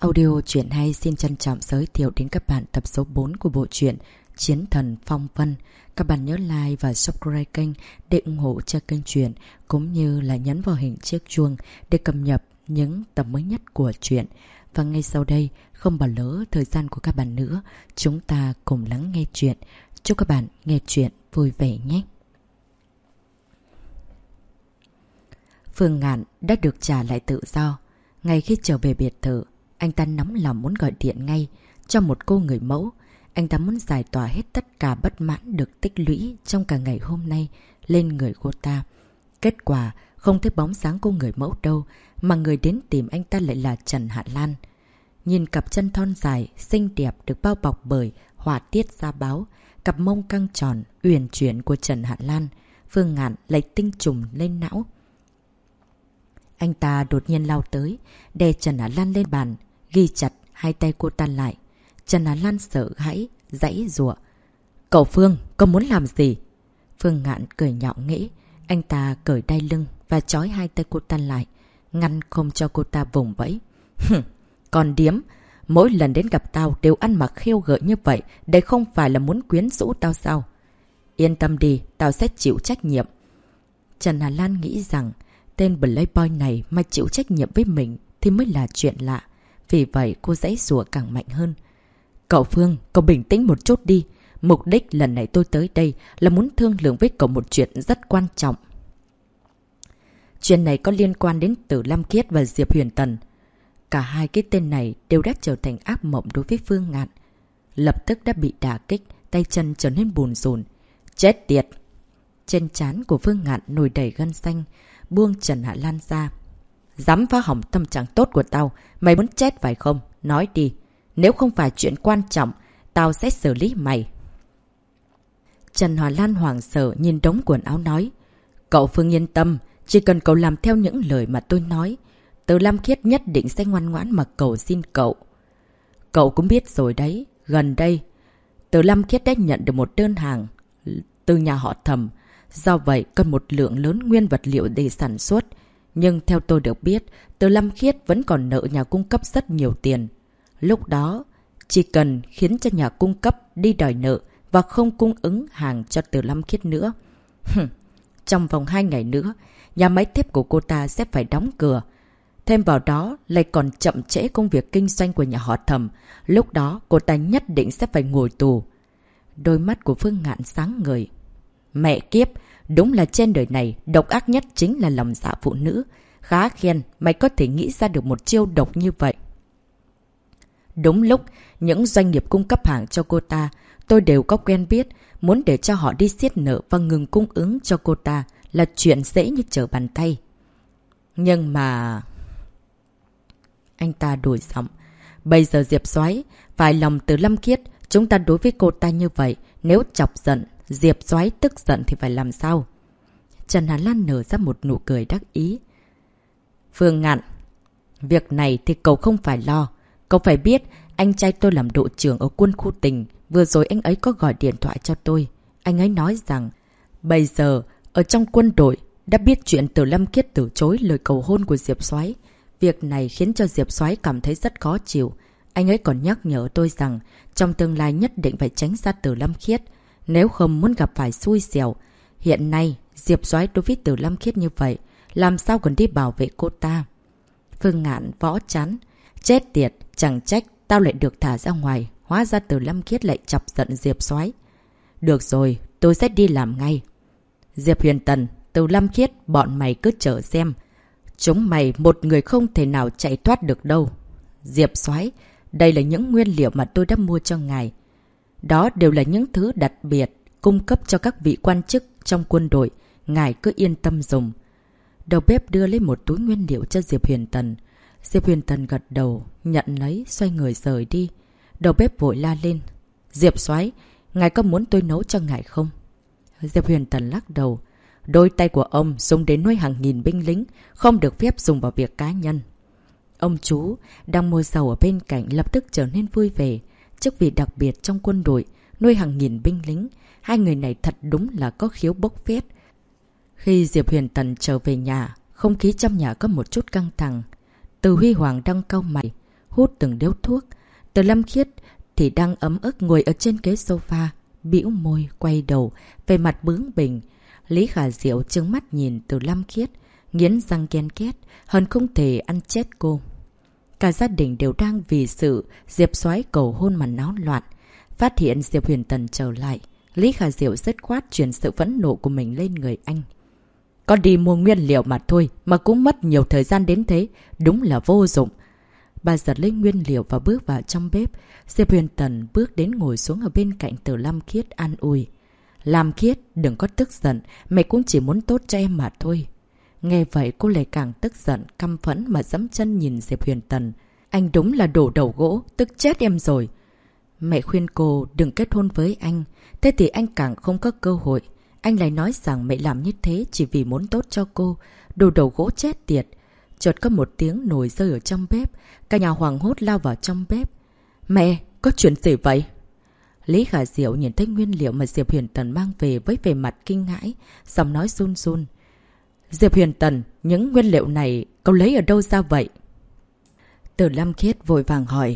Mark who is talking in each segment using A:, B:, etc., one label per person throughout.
A: Audio truyện hay xin trân trọng giới thiệu đến các bạn tập số 4 của bộ truyện Chiến Thần Phong Vân. Các bạn nhớ like và subscribe kênh để ủng hộ cho kênh truyện, cũng như là nhấn vào hình chiếc chuông để cập nhật những tập mới nhất của truyện. Và ngay sau đây, không bỏ lỡ thời gian của các bạn nữa, chúng ta cùng lắng nghe truyện. Chúc các bạn nghe truyện vui vẻ nhé. Phương Ngạn đã được trả lại tự do. Ngay khi trở về biệt thự, anh ta nóng lòng muốn gọi điện ngay cho một cô người mẫu. Anh ta muốn giải tỏa hết tất cả bất mãn được tích lũy trong cả ngày hôm nay lên người cô ta. Kết quả không thấy bóng dáng cô người mẫu đâu, mà người đến tìm anh ta lại là Trần Hạ Lan. Nhìn cặp chân thon dài, xinh đẹp được bao bọc bởi họa tiết da báo, cặp mông căng tròn, uyển chuyển của Trần Hạ Lan, Phương Ngạn lại tinh trùng lên não. Anh ta đột nhiên lao tới, đè Trần Hạ Lan lên bàn, ghi chặt hai tay cô ta lại. Trần Hạ Lan sợ hãi, giãy giụa. Cậu Phương, cậu muốn làm gì? Phương Ngạn cười nhạo nghễ. Anh ta cởi đai lưng và trói hai tay cô ta lại, ngăn không cho cô ta vùng vẫy. Còn điếm, mỗi lần đến gặp tao đều ăn mặc khiêu gợi như vậy, đây không phải là muốn quyến rũ tao sao? Yên tâm đi, tao sẽ chịu trách nhiệm. Trần Hạ Lan nghĩ rằng tên playboy này mà chịu trách nhiệm với mình thì mới là chuyện lạ. Vì vậy cô giãy giụa càng mạnh hơn. Cậu Phương, cậu bình tĩnh một chút đi. Mục đích lần này tôi tới đây là muốn thương lượng với cậu một chuyện rất quan trọng. Chuyện này có liên quan đến Tử Lam Kiết và Diệp Huyền Tần. Cả hai cái tên này đều đã trở thành ác mộng đối với Phương Ngạn. Lập tức đã bị đả kích, tay chân trở nên bùn rùn. Chết tiệt! Trên trán của Phương Ngạn nổi đầy gân xanh, buông Trần Hạ Lan ra. Dám phá hỏng tâm trạng tốt của tao, mày muốn chết phải không? Nói đi. Nếu không phải chuyện quan trọng, tao sẽ xử lý mày. Trần Hạ Lan hoảng sợ nhìn đống quần áo nói. Cậu Phương yên tâm, chỉ cần cậu làm theo những lời mà tôi nói, Từ Lam Khiết nhất định sẽ ngoan ngoãn mà cầu xin cậu. Cậu cũng biết rồi đấy, gần đây, Từ Lam Khiết đã nhận được một đơn hàng từ nhà họ Thẩm. Do vậy, cần một lượng lớn nguyên vật liệu để sản xuất. Nhưng theo tôi được biết, Từ Lam Khiết vẫn còn nợ nhà cung cấp rất nhiều tiền. Lúc đó, chỉ cần khiến cho nhà cung cấp đi đòi nợ và không cung ứng hàng cho Từ Lam Khiết nữa. Trong vòng 2 ngày nữa, nhà máy thép của cô ta sẽ phải đóng cửa. Thêm vào đó, lại còn chậm trễ công việc kinh doanh của nhà họ Thẩm. Lúc đó, cô ta nhất định sẽ phải ngồi tù. Đôi mắt của Phương Ngạn sáng ngời. Mẹ kiếp, đúng là trên đời này, độc ác nhất chính là lòng dạ phụ nữ. Khá khen, mày có thể nghĩ ra được một chiêu độc như vậy. Đúng lúc, những doanh nghiệp cung cấp hàng cho cô ta, tôi đều có quen biết, muốn để cho họ đi siết nợ và ngừng cung ứng cho cô ta là chuyện dễ như trở bàn tay. Nhưng mà... Anh ta đổi giọng. Bây giờ Diệp Soái phải lòng Từ Lam Khiết, chúng ta đối với cô ta như vậy, nếu chọc giận, Diệp Soái tức giận thì phải làm sao? Trần Hạ Lan nở ra một nụ cười đắc ý. Phương Ngạn, việc này thì cậu không phải lo. Cậu phải biết, anh trai tôi làm đội trưởng ở quân khu tỉnh. Vừa rồi anh ấy có gọi điện thoại cho tôi. Anh ấy nói rằng, bây giờ, ở trong quân đội, đã biết chuyện Từ Lam Khiết từ chối lời cầu hôn của Diệp Soái. Việc này khiến cho Diệp Soái cảm thấy rất khó chịu. Anh ấy còn nhắc nhở tôi rằng, trong tương lai nhất định phải tránh xa Từ Lam Khiết. Nếu không muốn gặp phải xui xẻo. Hiện nay, Diệp Soái đối với Từ Lam Khiết như vậy, làm sao còn đi bảo vệ cô ta? Phương Ngạn võ chán. Chết tiệt, chẳng trách tao lại được thả ra ngoài. Hóa ra Từ Lam Khiết lại chọc giận Diệp Soái. Được rồi, tôi sẽ đi làm ngay. Diệp Huyền Tần, Từ Lam Khiết, bọn mày cứ chờ xem. Chúng mày một người không thể nào chạy thoát được đâu. Diệp Soái, đây là những nguyên liệu mà tôi đã mua cho ngài. Đó đều là những thứ đặc biệt cung cấp cho các vị quan chức trong quân đội. Ngài cứ yên tâm dùng. Đầu bếp đưa lấy một túi nguyên liệu cho Diệp Huyền Tần. Diệp Huyền Tần gật đầu, nhận lấy, xoay người rời đi. Đầu bếp vội la lên. Diệp Soái, ngài có muốn tôi nấu cho ngài không? Diệp Huyền Tần lắc đầu. Đôi tay của ông dùng để nuôi hàng nghìn binh lính, không được phép dùng vào việc cá nhân. Ông chú đang mua dầu ở bên cạnh lập tức trở nên vui vẻ. Chức vị đặc biệt trong quân đội, nuôi hàng nghìn binh lính. Hai người này thật đúng là có khiếu bốc phét. Khi Diệp Huyền Tần trở về nhà, không khí trong nhà có một chút căng thẳng. Từ Huy Hoàng đang cau mày. hút từng điếu thuốc. Từ Lâm Khiết thì đang ấm ức ngồi ở trên ghế sofa, bĩu môi, quay đầu, về mặt bướng bỉnh. Lý Khả Diệu trừng mắt nhìn Từ Lâm Khiết, nghiến răng ghen ghét, hận không thể ăn chết cô. Cả gia đình đều đang vì sự Diệp Soái cầu hôn mà náo loạn. Phát hiện Diệp Huyền Tần trở lại, Lý Khả Diệu dứt khoát truyền sự phẫn nộ của mình lên người anh. Có đi mua nguyên liệu mà thôi, mà cũng mất nhiều thời gian đến thế, đúng là vô dụng. Bà giật lấy nguyên liệu và bước vào trong bếp. Diệp Huyền Tần bước đến ngồi xuống ở bên cạnh Từ Lâm Khiết an ủi. Lam Khiết, đừng có tức giận, mẹ cũng chỉ muốn tốt cho em mà thôi. Nghe vậy cô lại càng tức giận, căm phẫn mà giẫm chân nhìn Diệp Huyền Tần. Anh đúng là đổ đầu gỗ, tức chết em rồi. Mẹ khuyên cô đừng kết hôn với anh, thế thì anh càng không có cơ hội. Anh lại nói rằng mẹ làm như thế chỉ vì muốn tốt cho cô, đồ đầu gỗ chết tiệt. Chợt có một tiếng nồi rơi ở trong bếp, cả nhà hoảng hốt lao vào trong bếp. Mẹ, có chuyện gì vậy? Lý Khả Diệu nhìn thấy nguyên liệu mà Diệp Huyền Tần mang về với vẻ mặt kinh hãi, giọng nói run run. Diệp Huyền Tần, những nguyên liệu này cậu lấy ở đâu ra vậy? Từ Lâm Khiết vội vàng hỏi.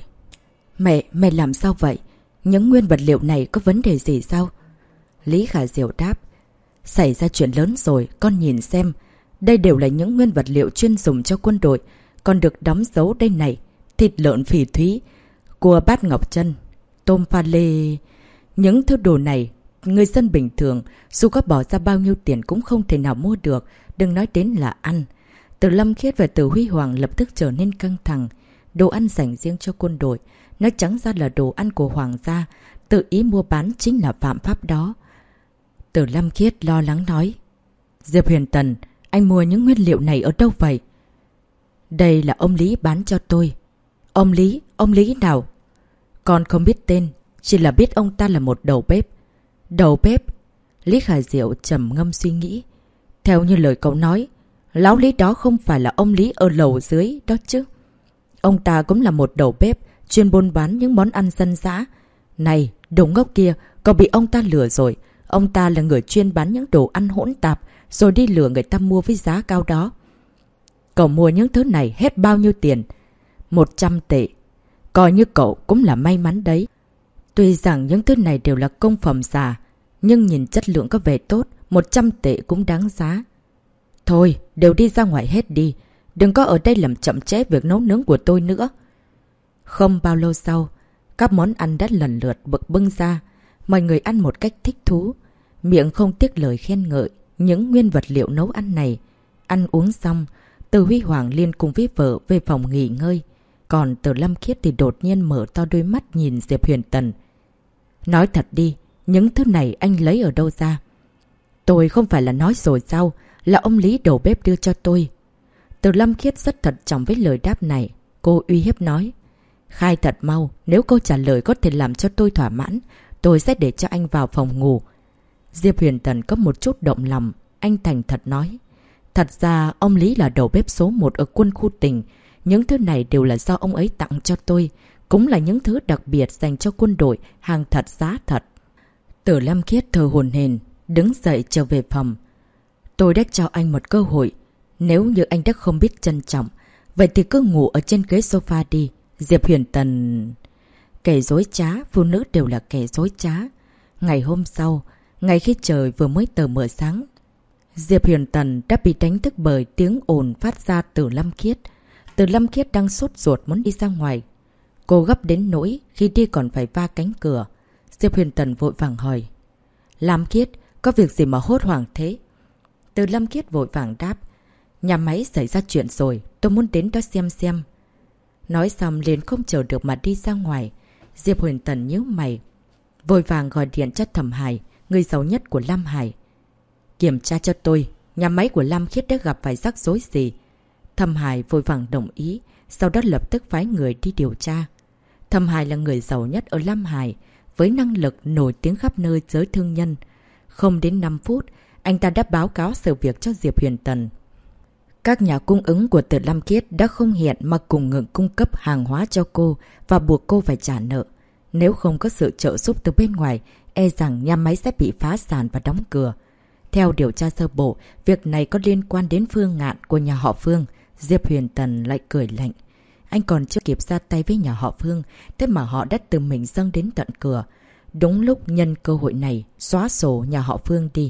A: Mẹ làm sao vậy? Những nguyên vật liệu này có vấn đề gì sao? Lý Khả Diệu đáp. Xảy ra chuyện lớn rồi, con nhìn xem. Đây đều là những nguyên vật liệu chuyên dùng cho quân đội, còn được đóng dấu đây này. Thịt lợn phỉ thúy, cua bát ngọc chân, tôm pha lê. Những thứ đồ này, người dân bình thường, dù có bỏ ra bao nhiêu tiền cũng không thể nào mua được, đừng nói đến là ăn. Từ Lâm Khiết và Từ Huy Hoàng lập tức trở nên căng thẳng. Đồ ăn dành riêng cho quân đội, nói trắng ra là đồ ăn của Hoàng gia, tự ý mua bán chính là phạm pháp đó. Từ Lâm Khiết lo lắng nói. Diệp Huyền Tần, anh mua những nguyên liệu này ở đâu vậy? Đây là ông Lý bán cho tôi. Ông Lý nào? Con không biết tên, chỉ là biết ông ta là một đầu bếp. Đầu bếp? Lý Khả Diệu trầm ngâm suy nghĩ. Theo như lời cậu nói, lão Lý đó không phải là ông Lý ở lầu dưới đó chứ? Ông ta cũng là một đầu bếp, chuyên buôn bán những món ăn dân dã. Này, đồ ngốc kia, cậu bị ông ta lừa rồi. Ông ta là người chuyên bán những đồ ăn hỗn tạp, rồi đi lừa người ta mua với giá cao đó. Cậu mua những thứ này hết bao nhiêu tiền? 100 tệ. Coi như cậu cũng là may mắn đấy. Tuy rằng những thứ này đều là công phẩm giả, nhưng nhìn chất lượng có vẻ tốt, 100 tệ cũng đáng giá. Thôi, đều đi ra ngoài hết đi. Đừng có ở đây làm chậm trễ việc nấu nướng của tôi nữa. Không bao lâu sau, các món ăn đã lần lượt bực bưng ra. Mọi người ăn một cách thích thú, miệng không tiếc lời khen ngợi những nguyên vật liệu nấu ăn này. Ăn uống xong, Từ Huy Hoàng liền cùng với vợ về phòng nghỉ ngơi. Còn Từ Lâm Khiết thì đột nhiên mở to đôi mắt nhìn Diệp Huyền Tần. Nói thật đi, những thứ này anh lấy ở đâu ra? Tôi không phải là nói rồi sao, là ông Lý đầu bếp đưa cho tôi. Từ Lâm Khiết rất thận trọng với lời đáp này. Cô uy hiếp nói. Khai thật mau, nếu câu trả lời có thể làm cho tôi thỏa mãn, tôi sẽ để cho anh vào phòng ngủ. Diệp Huyền Tần có một chút động lòng, anh thành thật nói. Thật ra ông Lý là đầu bếp số 1 ở quân khu tỉnh. Những thứ này đều là do ông ấy tặng cho tôi, cũng là những thứ đặc biệt dành cho quân đội, hàng thật giá thật. Từ Lâm Khiết thở hổn hển, đứng dậy trở về phòng. Tôi đã cho anh một cơ hội. Nếu như anh đã không biết trân trọng, vậy thì cứ ngủ ở trên ghế sofa đi. Diệp Huyền Tần... Kẻ dối trá, phụ nữ đều là kẻ dối trá. Ngày hôm sau, ngay khi trời vừa mới tờ mờ sáng, Diệp Huyền Tần đã bị đánh thức bởi tiếng ồn phát ra từ Lâm Khiết. Từ Lâm Khiết đang sốt ruột muốn đi ra ngoài. Cô gấp đến nỗi khi đi còn phải va cánh cửa. Diệp Huyền Tần vội vàng hỏi. Lâm Khiết, có việc gì mà hốt hoảng thế? Từ Lâm Khiết vội vàng đáp. Nhà máy xảy ra chuyện rồi, tôi muốn đến đó xem. Nói xong liền không chờ được mà đi ra ngoài. Diệp Huyền Tần nhíu mày, vội vàng gọi điện cho Thẩm Hải, người giàu nhất của Lam Hải. Kiểm tra cho tôi, nhà máy của Lam Khiết đã gặp phải rắc rối gì? Thẩm Hải vội vàng đồng ý, sau đó lập tức phái người đi điều tra. Thẩm Hải là người giàu nhất ở Lam Hải, với năng lực nổi tiếng khắp nơi giới thương nhân. Không đến 5 phút, anh ta đã báo cáo sự việc cho Diệp Huyền Tần. Các nhà cung ứng của Từ Lâm Khiết đã không hiện mà cùng ngừng cung cấp hàng hóa cho cô và buộc cô phải trả nợ. Nếu không có sự trợ giúp từ bên ngoài, e rằng nhà máy sẽ bị phá sản và đóng cửa. Theo điều tra sơ bộ, việc này có liên quan đến Phương Ngạn của nhà họ Phương. Diệp Huyền Tần lại cười lạnh. Anh còn chưa kịp ra tay với nhà họ Phương, thế mà họ đã tự mình dâng đến tận cửa. Đúng lúc nhân cơ hội này, xóa sổ nhà họ Phương đi.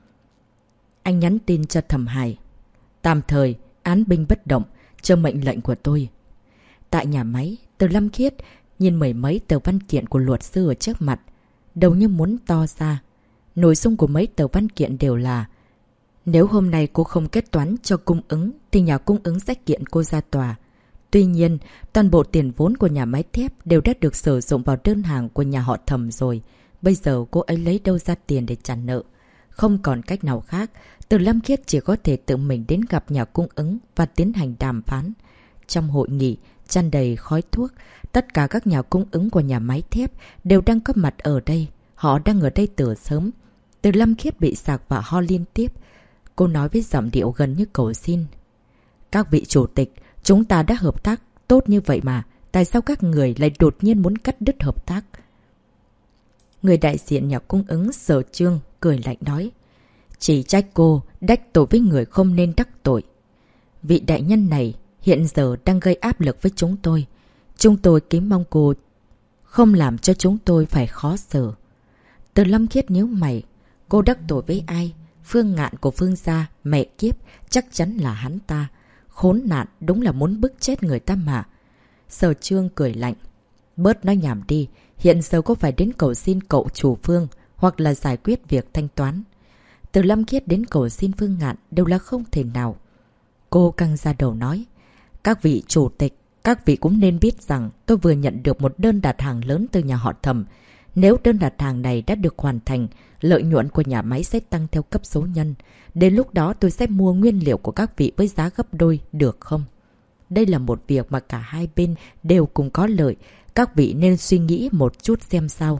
A: Anh nhắn tin cho Thẩm Hải. Tạm thời, án binh bất động, chờ mệnh lệnh của tôi. Tại nhà máy, Từ Lâm Khiết nhìn mười mấy tờ văn kiện của luật sư ở trước mặt, đầu như muốn to ra. Nội dung của mấy tờ văn kiện đều là: nếu hôm nay cô không kết toán cho cung ứng thì nhà cung ứng sẽ kiện cô ra tòa. Tuy nhiên, toàn bộ tiền vốn của nhà máy thép đều đã được sử dụng vào đơn hàng của nhà họ Thẩm rồi. Bây giờ cô ấy lấy đâu ra tiền để trả nợ? Không còn cách nào khác, Từ Lâm Khiết chỉ có thể tự mình đến gặp nhà cung ứng và tiến hành đàm phán. Trong hội nghị, tràn đầy khói thuốc, tất cả các nhà cung ứng của nhà máy thép đều đang có mặt ở đây. Họ đang ở đây từ sớm. Từ Lâm Khiết bị sặc và ho liên tiếp. Cô nói với giọng điệu gần như cầu xin. Các vị chủ tịch, chúng ta đã hợp tác tốt như vậy mà. Tại sao các người lại đột nhiên muốn cắt đứt hợp tác? Người đại diện nhà cung ứng Sở Trương cười lạnh nói. Chỉ trách cô đắc tội với người không nên đắc tội. Vị đại nhân này hiện giờ đang gây áp lực với chúng tôi. Chúng tôi kính mong cô không làm cho chúng tôi phải khó xử. Từ Lâm Khiết nhíu mày. Cô đắc tội với ai? Phương Ngạn của Phương gia, mẹ kiếp, chắc chắn là hắn ta. Khốn nạn, đúng là muốn bức chết người ta mà. Sở Trương cười lạnh. Bớt nói nhảm đi, hiện giờ có phải đến cầu xin cậu chủ Phương hoặc là giải quyết việc thanh toán. Từ Lâm Khiết đến cầu xin Phương Ngạn đều là không thể nào. Cô căng ra đầu nói. Các vị chủ tịch, các vị cũng nên biết rằng tôi vừa nhận được một đơn đặt hàng lớn từ nhà họ Thẩm. Nếu đơn đặt hàng này đã được hoàn thành, lợi nhuận của nhà máy sẽ tăng theo cấp số nhân. Đến lúc đó tôi sẽ mua nguyên liệu của các vị với giá gấp đôi, được không? Đây là một việc mà cả hai bên đều cùng có lợi. Các vị nên suy nghĩ một chút xem sao.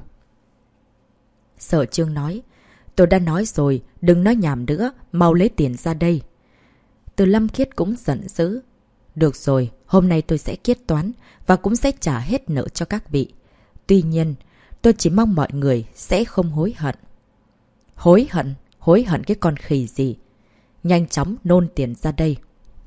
A: Sở Trương nói. Tôi đã nói rồi, đừng nói nhảm nữa, mau lấy tiền ra đây. Từ Lâm Khiết cũng giận dữ. Được rồi, hôm nay tôi sẽ kết toán và cũng sẽ trả hết nợ cho các vị. Tuy nhiên, tôi chỉ mong mọi người sẽ không hối hận. Hối hận? Hối hận cái con khỉ gì? Nhanh chóng nôn tiền ra đây.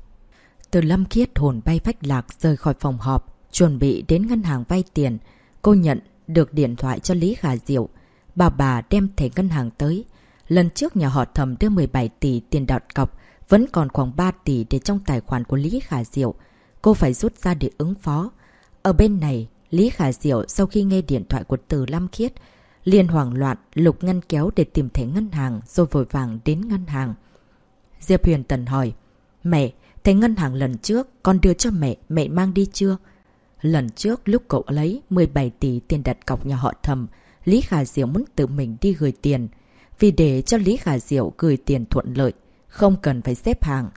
A: Từ Lâm Khiết hồn bay phách lạc rời khỏi phòng họp, chuẩn bị đến ngân hàng vay tiền. Cô nhận được điện thoại cho Lý Khả Diệu. Bà đem thẻ ngân hàng tới. Lần trước nhà họ Thẩm đưa 17 tỷ tiền đặt cọc, vẫn còn khoảng 3 tỷ để trong tài khoản của Lý Khả Diệu. Cô phải rút ra để ứng phó. Ở bên này, Lý Khả Diệu sau khi nghe điện thoại của Từ Lâm Khiết, liền hoảng loạn lục ngăn kéo để tìm thẻ ngân hàng rồi vội vàng đến ngân hàng. Diệp Huyền Tần hỏi. Mẹ, thẻ ngân hàng lần trước con đưa cho mẹ mang đi chưa? Lần trước lúc cậu lấy 17 tỷ tiền đặt cọc nhà họ Thẩm, Lý Khả Diệu muốn tự mình đi gửi tiền. Vì để cho Lý Khả Diệu gửi tiền thuận lợi, không cần phải xếp hàng.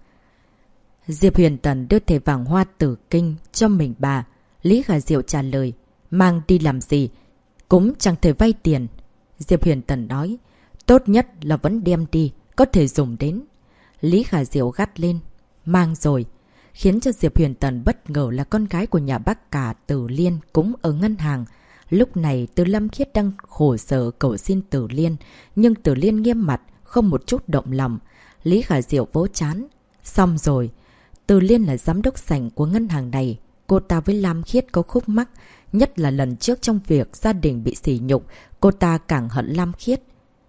A: Diệp Huyền Tần đưa thẻ vàng hoa tử kinh cho mình bà. Lý Khả Diệu trả lời. Mang đi làm gì? Cũng chẳng thể vay tiền. Diệp Huyền Tần nói. Tốt nhất là vẫn đem đi, có thể dùng đến. Lý Khả Diệu gắt lên. Mang rồi. Khiến cho Diệp Huyền Tần bất ngờ là con gái của nhà bác cả Tử Liên cũng ở ngân hàng. Lúc này Từ Lâm Khiết đang khổ sở cầu xin Tử Liên, nhưng Tử Liên nghiêm mặt, không một chút động lòng. Lý Khả Diệu vỗ trán. Xong rồi. Tử Liên là giám đốc sảnh của ngân hàng này. Cô ta với Lam Khiết có khúc mắc, nhất là lần trước trong việc gia đình bị sỉ nhục, cô ta càng hận Lam Khiết.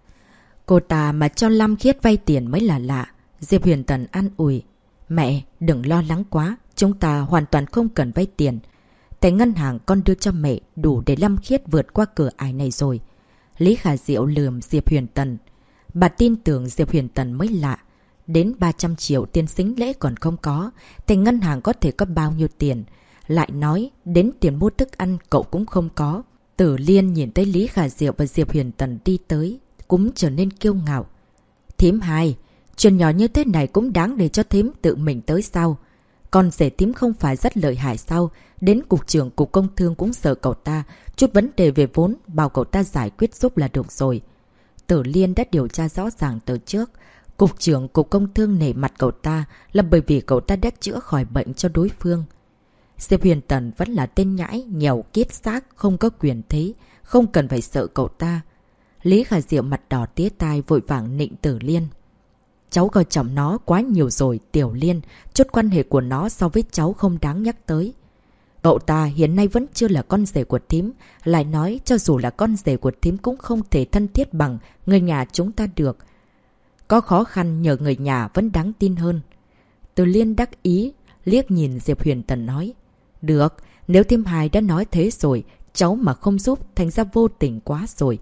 A: Cô ta mà cho Lam Khiết vay tiền mới là lạ. Diệp Huyền Tần an ủi. Mẹ, đừng lo lắng quá, chúng ta hoàn toàn không cần vay tiền. Thẻ ngân hàng con đưa cho mẹ đủ để Lam Khiết vượt qua cửa ải này rồi. Lý Khả Diệu lườm Diệp Huyền Tần. Bà tin tưởng Diệp Huyền Tần mới lạ. Đến 300 triệu tiền sính lễ còn không có, thẻ ngân hàng có thể có bao nhiêu tiền? Lại nói, đến tiền mua thức ăn cậu cũng không có. Tử Liên nhìn thấy Lý Khả Diệu và Diệp Huyền Tần đi tới, cũng trở nên kiêu ngạo. Thím hai, chuyện nhỏ như thế này cũng đáng để cho thím tự mình tới sao? Còn rể thím không phải rất lợi hại sao? Đến cục trưởng cục công thương cũng sợ cậu ta, chút vấn đề về vốn bảo cậu ta giải quyết giúp là được rồi. Tử Liên đã điều tra rõ ràng từ trước. Cục trưởng cục công thương nể mặt cậu ta là bởi vì cậu ta đã chữa khỏi bệnh cho đối phương. Diệp Huyền Tần vẫn là tên nhãi, nghèo kiết xác, không có quyền thế, không cần phải sợ cậu ta. Lý Khả Diệu mặt đỏ tía tai vội vàng nịnh Tử Liên. Cháu coi trọng nó quá nhiều rồi, Tiểu Liên, chút quan hệ của nó so với cháu không đáng nhắc tới. Cậu ta hiện nay vẫn chưa là con rể của thím, lại nói cho dù là con rể của thím cũng không thể thân thiết bằng người nhà chúng ta được. Có khó khăn nhờ người nhà vẫn đáng tin hơn. Từ Liên đắc ý, liếc nhìn Diệp Huyền Tần nói. Được, nếu thím Hai đã nói thế rồi, cháu mà không giúp thành ra vô tình quá rồi.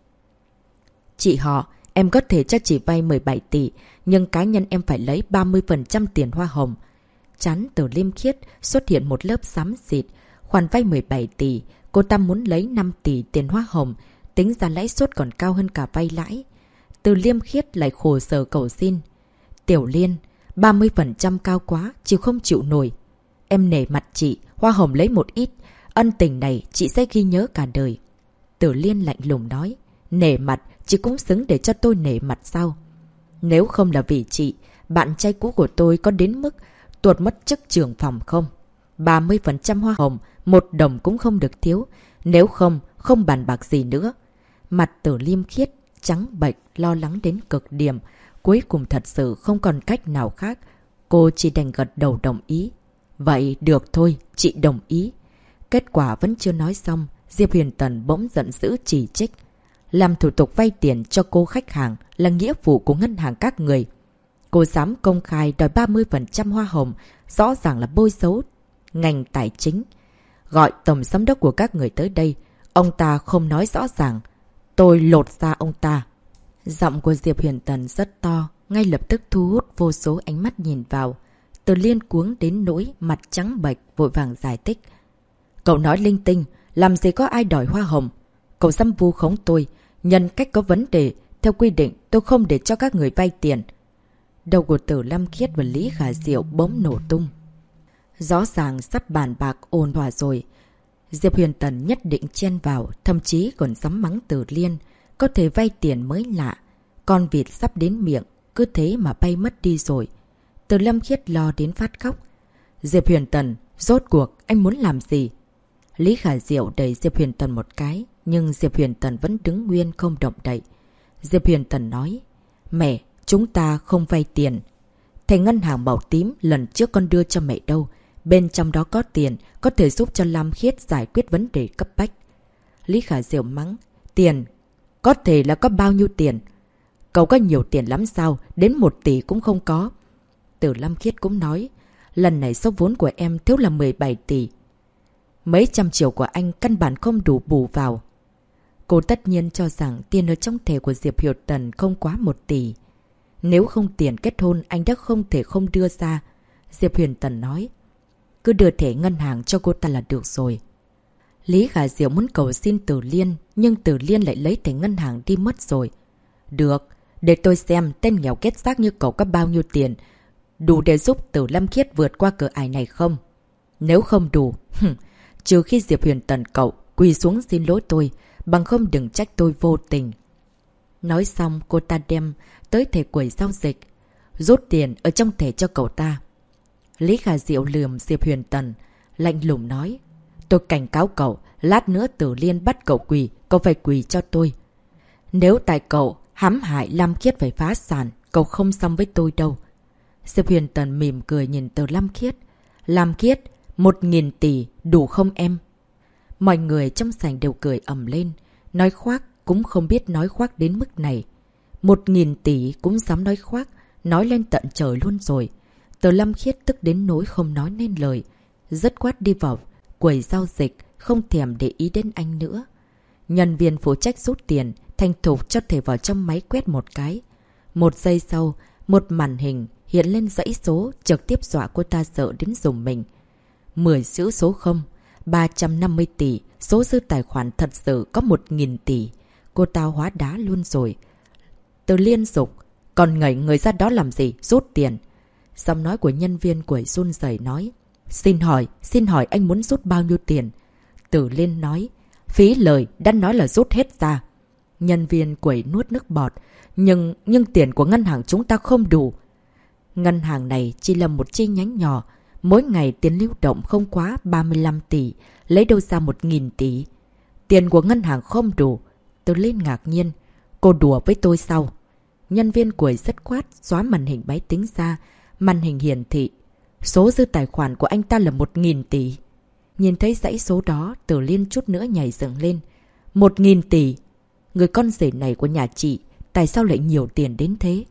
A: Chị họ, em có thể cho chị vay 17 tỷ, nhưng cá nhân em phải lấy 30% tiền hoa hồng. Chán Từ Liêm Khiết xuất hiện một lớp xám xịt. Khoản vay 17 tỷ, cô ta muốn lấy 5 tỷ tiền hoa hồng, tính ra lãi suất còn cao hơn cả vay lãi. Từ Liêm Khiết lại khổ sở cầu xin. Tiểu Liên, 30% cao quá, chị không chịu nổi. Em nể mặt chị, hoa hồng lấy một ít, ân tình này chị sẽ ghi nhớ cả đời. Tử Liên lạnh lùng nói. Nể mặt, chị cũng xứng để cho tôi nể mặt sao? Nếu không là vì chị, bạn trai cũ của tôi có đến mức tuột mất chức trưởng phòng không? 30% hoa hồng, 1 đồng cũng không được thiếu. Nếu không, không bàn bạc gì nữa. Mặt Tử Liêm Khiết trắng bệch, lo lắng đến cực điểm. Cuối cùng thật sự không còn cách nào khác. Cô chỉ đành gật đầu đồng ý. Vậy được thôi, chị đồng ý. Kết quả vẫn chưa nói xong, Diệp Huyền Tần bỗng giận dữ chỉ trích. Làm thủ tục vay tiền cho cô khách hàng là nghĩa vụ của ngân hàng các người. Cô dám công khai đòi 30% hoa hồng, rõ ràng là bôi xấu ngành tài chính. Gọi tổng giám đốc của các người tới đây, ông ta không nói rõ ràng. Tôi lột ra ông ta. Giọng của Diệp Huyền Tần rất to, ngay lập tức thu hút vô số ánh mắt nhìn vào. Từ Liên cuống đến nỗi mặt trắng bệch vội vàng giải thích. Cậu nói linh tinh, làm gì có ai đòi hoa hồng. Cậu dám vu khống tôi, nhân cách có vấn đề. Theo quy định tôi không để cho các người vay tiền. Đầu của Tử Lâm Khiết và Lý Khả Diệu bỗng nổ tung. Rõ ràng sắp bàn bạc ồn ào rồi. Diệp Huyền Tần nhất định chen vào, thậm chí còn dám mắng Tử Liên. Có thể vay tiền mới lạ. Con vịt sắp đến miệng, cứ thế mà bay mất đi rồi. Tử Lâm Khiết lo đến phát khóc. Diệp Huyền Tần, rốt cuộc anh muốn làm gì? Lý Khả Diệu đẩy Diệp Huyền Tần một cái, nhưng Diệp Huyền Tần vẫn đứng nguyên không động đậy. Diệp Huyền Tần nói, mẹ, chúng ta không vay tiền. Thẻ ngân hàng màu tím lần trước con đưa cho mẹ đâu. Bên trong đó có tiền, có thể giúp cho Lam Khiết giải quyết vấn đề cấp bách. Lý Khả Diệu mắng, tiền, có thể là có bao nhiêu tiền? Cậu có nhiều tiền lắm sao, đến 1 tỷ cũng không có. Tử Lam Khiết cũng nói, lần này số vốn của em thiếu là 17 tỷ. Mấy trăm triệu của anh căn bản không đủ bù vào. Cô tất nhiên cho rằng tiền ở trong thẻ của Diệp Huyền Tần không quá 1 tỷ. Nếu không tiền kết hôn anh đã không thể không đưa ra. Diệp Huyền Tần nói, cứ đưa thẻ ngân hàng cho cô ta là được rồi. Lý Khả Diệu muốn cầu xin Tử Liên, nhưng Tử Liên lại lấy thẻ ngân hàng đi mất rồi. Được, để tôi xem tên nghèo kết xác như cậu có bao nhiêu tiền. Đủ để giúp Tử Lâm Khiết vượt qua cửa ải này không? Nếu không đủ, trừ khi Diệp Huyền Tần cậu quỳ xuống xin lỗi tôi, bằng không đừng trách tôi vô tình. Nói xong cô ta đem tới thẻ quầy giao dịch, rút tiền ở trong thẻ cho cậu ta. Lý Khả Diệu lườm Diệp Huyền Tần, lạnh lùng nói, tôi cảnh cáo cậu, lát nữa Tử Liên bắt cậu quỳ, cậu phải quỳ cho tôi. Nếu tại cậu hãm hại Lam Khiết phải phá sản, cậu không xong với tôi đâu. Diệp Huyền Tần mỉm cười nhìn Từ Lam Khiết. Lam Khiết, 1.000 tỷ đủ không em? Mọi người trong sảnh đều cười ầm lên. Nói khoác cũng không biết nói khoác đến mức này. 1.000 tỷ cũng dám nói khoác, nói lên tận trời luôn rồi. Từ Lam Khiết tức đến nỗi không nói nên lời. Dứt khoát đi vào quầy giao dịch, không thèm để ý đến anh nữa. Nhân viên phụ trách rút tiền, thành thục cho thẻ vào trong máy quét một cái. 1 giây sau, một màn hình hiện lên dãy số, trực tiếp dọa cô ta sợ đến rùng mình. 10 chữ số 0, 350 tỷ, số dư tài khoản thật sự có 1.000 tỷ. Cô ta hóa đá luôn rồi. Từ Liên dục, còn ngẩng người ra đó làm gì, rút tiền. Giọng nói của nhân viên quầy run rẩy nói, xin hỏi anh muốn rút bao nhiêu tiền? Tử Liên nói, phí lời, đã nói là rút hết ra. Nhân viên quầy nuốt nước bọt, nhưng tiền của ngân hàng chúng ta không đủ. Ngân hàng này chỉ là một chi nhánh nhỏ, mỗi ngày tiền lưu động không quá 35 tỷ, lấy đâu ra 1.000 tỷ. Tiền của ngân hàng không đủ. Tử Liên ngạc nhiên, cô đùa với tôi sao? Nhân viên quầy rất khoát, xóa màn hình máy tính ra, màn hình hiển thị. Số dư tài khoản của anh ta là 1.000 tỷ. Nhìn thấy dãy số đó, Tử Liên chút nữa nhảy dựng lên. 1.000 tỷ! Người con rể này của nhà chị, tại sao lại nhiều tiền đến thế?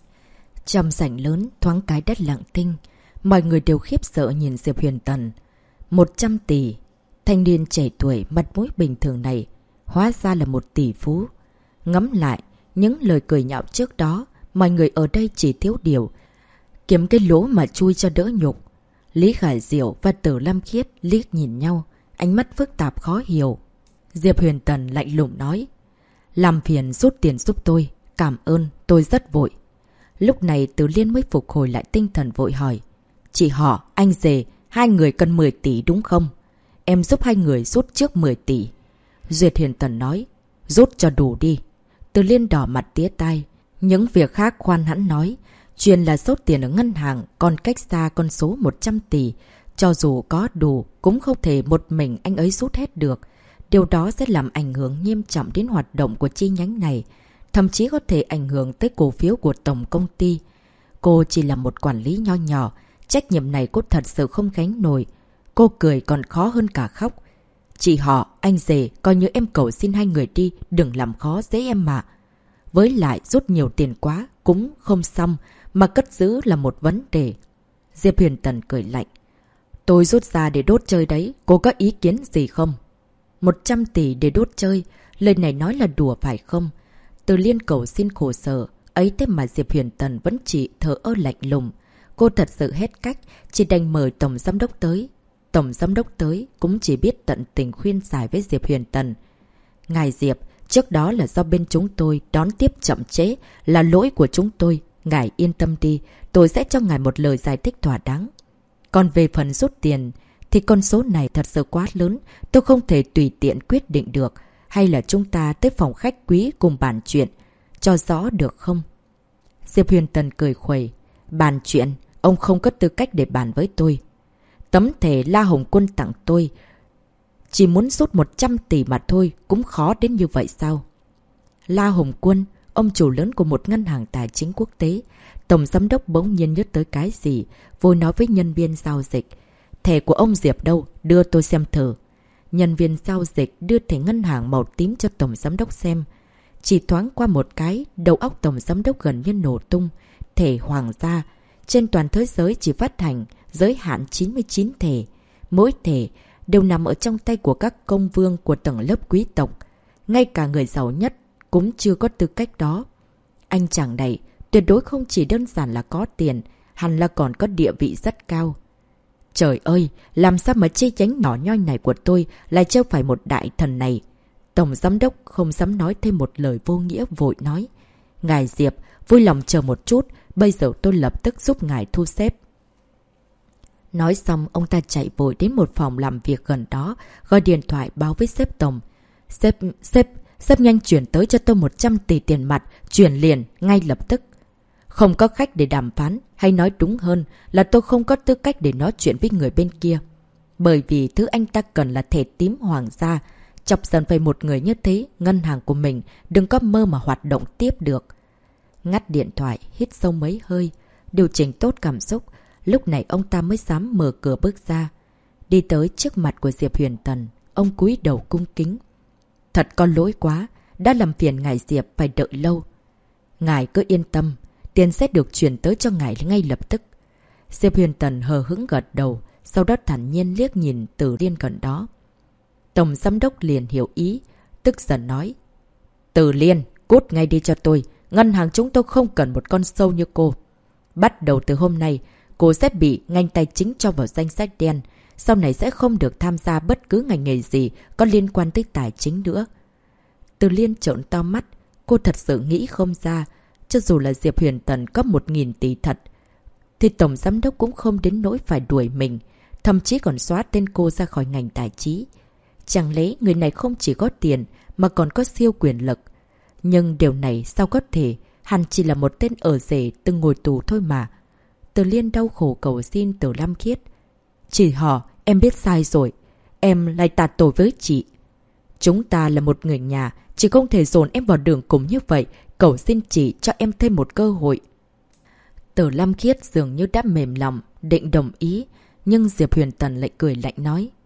A: Trong sảnh lớn, thoáng cái đất lặng thinh. Mọi người đều khiếp sợ nhìn Diệp Huyền Tần. 100 tỷ! Thanh niên trẻ tuổi, mặt mũi bình thường này, hóa ra là một tỷ phú. Ngẫm lại, những lời cười nhạo trước đó, mọi người ở đây chỉ thiếu điều. Kiếm cái lỗ mà chui cho đỡ nhục. Lý Khải Diệu và Tử Lam Khiết liếc nhìn nhau, ánh mắt phức tạp khó hiểu. Diệp Huyền Tần lạnh lùng nói. Làm phiền rút tiền giúp tôi. Cảm ơn, tôi rất vội. Lúc này Từ Liên mới phục hồi lại tinh thần vội hỏi. Chị họ, anh rể, hai người cần 10 tỷ đúng không? Em giúp hai người rút trước 10 tỷ. Duyệt Huyền Tần nói. Rút cho đủ đi. Từ Liên đỏ mặt tía tai. Những việc khác khoan hãn nói. Chuyện là số tiền ở ngân hàng còn cách xa con số 100 tỷ. Cho dù có đủ, cũng không thể một mình anh ấy rút hết được. Điều đó sẽ làm ảnh hưởng nghiêm trọng đến hoạt động của chi nhánh này. Thậm chí có thể ảnh hưởng tới cổ phiếu của tổng công ty. Cô chỉ là một quản lý nho nhỏ. Trách nhiệm này cô thật sự không gánh nổi. Cô cười còn khó hơn cả khóc. Chị họ, anh rể, coi như em cầu xin hai người đi, đừng làm khó dễ em mà. Với lại rút nhiều tiền quá, cũng không xong, mà cất giữ là một vấn đề. Diệp Huyền Tần cười lạnh. Tôi rút ra để đốt chơi đấy, cô có ý kiến gì không? 100 tỷ để đốt chơi, lời này nói là đùa phải không? Từ Liên cầu xin khổ sở, ấy thế mà Diệp Huyền Tần vẫn chỉ thờ ơ lạnh lùng. Cô thật sự hết cách, chỉ đành mời Tổng Giám Đốc tới. Tổng Giám Đốc tới cũng chỉ biết tận tình khuyên giải với Diệp Huyền Tần. Ngài Diệp, trước đó là do bên chúng tôi đón tiếp chậm trễ, là lỗi của chúng tôi. Ngài yên tâm đi, tôi sẽ cho ngài một lời giải thích thỏa đáng. Còn về phần rút tiền, thì con số này thật sự quá lớn, tôi không thể tùy tiện quyết định được. Hay là chúng ta tới phòng khách quý cùng bàn chuyện, cho rõ được không? Diệp Huyền Tần cười khuẩy. Bàn chuyện, ông không có tư cách để bàn với tôi. Tấm thẻ La Hồng Quân tặng tôi, chỉ muốn rút 100 tỷ mà thôi, cũng khó đến như vậy sao? La Hồng Quân, ông chủ lớn của một ngân hàng tài chính quốc tế. Tổng giám đốc bỗng nhiên nhớ tới cái gì, vội nói với nhân viên giao dịch. Thẻ của ông Diệp đâu, đưa tôi xem thử. Nhân viên giao dịch đưa thẻ ngân hàng màu tím cho tổng giám đốc xem. Chỉ thoáng qua một cái, đầu óc tổng giám đốc gần như nổ tung. Thẻ hoàng gia, trên toàn thế giới chỉ phát hành giới hạn 99 thẻ. Mỗi thẻ đều nằm ở trong tay của các công vương của tầng lớp quý tộc. Ngay cả người giàu nhất cũng chưa có tư cách đó. Anh chàng này tuyệt đối không chỉ đơn giản là có tiền, hẳn là còn có địa vị rất cao. Trời ơi, làm sao mà chi nhánh nhỏ nhoi này của tôi lại trêu phải một đại thần này? Tổng giám đốc không dám nói thêm một lời vô nghĩa, vội nói. Ngài Diệp, vui lòng chờ một chút, bây giờ tôi lập tức giúp ngài thu xếp. Nói xong, ông ta chạy vội đến một phòng làm việc gần đó, gọi điện thoại báo với sếp tổng. Sếp nhanh chuyển tới cho tôi 100 tỷ tiền mặt, chuyển liền, ngay lập tức. Không có khách để đàm phán, hay nói đúng hơn là tôi không có tư cách để nói chuyện với người bên kia. Bởi vì thứ anh ta cần là thẻ tím hoàng gia. Chọc dần phải một người như thế, ngân hàng của mình đừng có mơ mà hoạt động tiếp được. Ngắt điện thoại, hít sâu mấy hơi, điều chỉnh tốt cảm xúc. Lúc này ông ta mới dám mở cửa bước ra. Đi tới trước mặt của Diệp Huyền Tần, ông cúi đầu cung kính. Thật có lỗi quá, đã làm phiền ngài Diệp phải đợi lâu. Ngài cứ yên tâm, tiền sẽ được chuyển tới cho ngài ngay lập tức. Diệp Huyền Tần hờ hững gật đầu, sau đó thản nhiên liếc nhìn Từ Liên gần đó. Tổng giám đốc liền hiểu ý, tức giận nói. Từ Liên, cút ngay đi cho tôi, ngân hàng chúng tôi không cần một con sâu như cô. Bắt đầu từ hôm nay, cô sẽ bị ngành tài chính cho vào danh sách đen. Sau này sẽ không được tham gia bất cứ ngành nghề gì có liên quan tới tài chính nữa. Từ Liên trợn to mắt. Cô thật sự nghĩ không ra. Cho dù là Diệp Huyền Tần có 1.000 tỷ thật, thì tổng giám đốc cũng không đến nỗi phải đuổi mình. Thậm chí còn xóa tên cô ra khỏi ngành tài chính. Chẳng lẽ người này không chỉ có tiền mà còn có siêu quyền lực. Nhưng điều này sao có thể? Hắn chỉ là một tên ở rể từng ngồi tù thôi mà. Từ Liên đau khổ cầu xin Từ Lam Khiết. Chị họ, em biết sai rồi. Em lại tạt tội với chị. Chúng ta là một người nhà, chị không thể dồn em vào đường cùng như vậy. Cầu xin chị cho em thêm một cơ hội. Từ Lam Khiết dường như đã mềm lòng, định đồng ý. Nhưng Diệp Huyền Tần lại cười lạnh nói.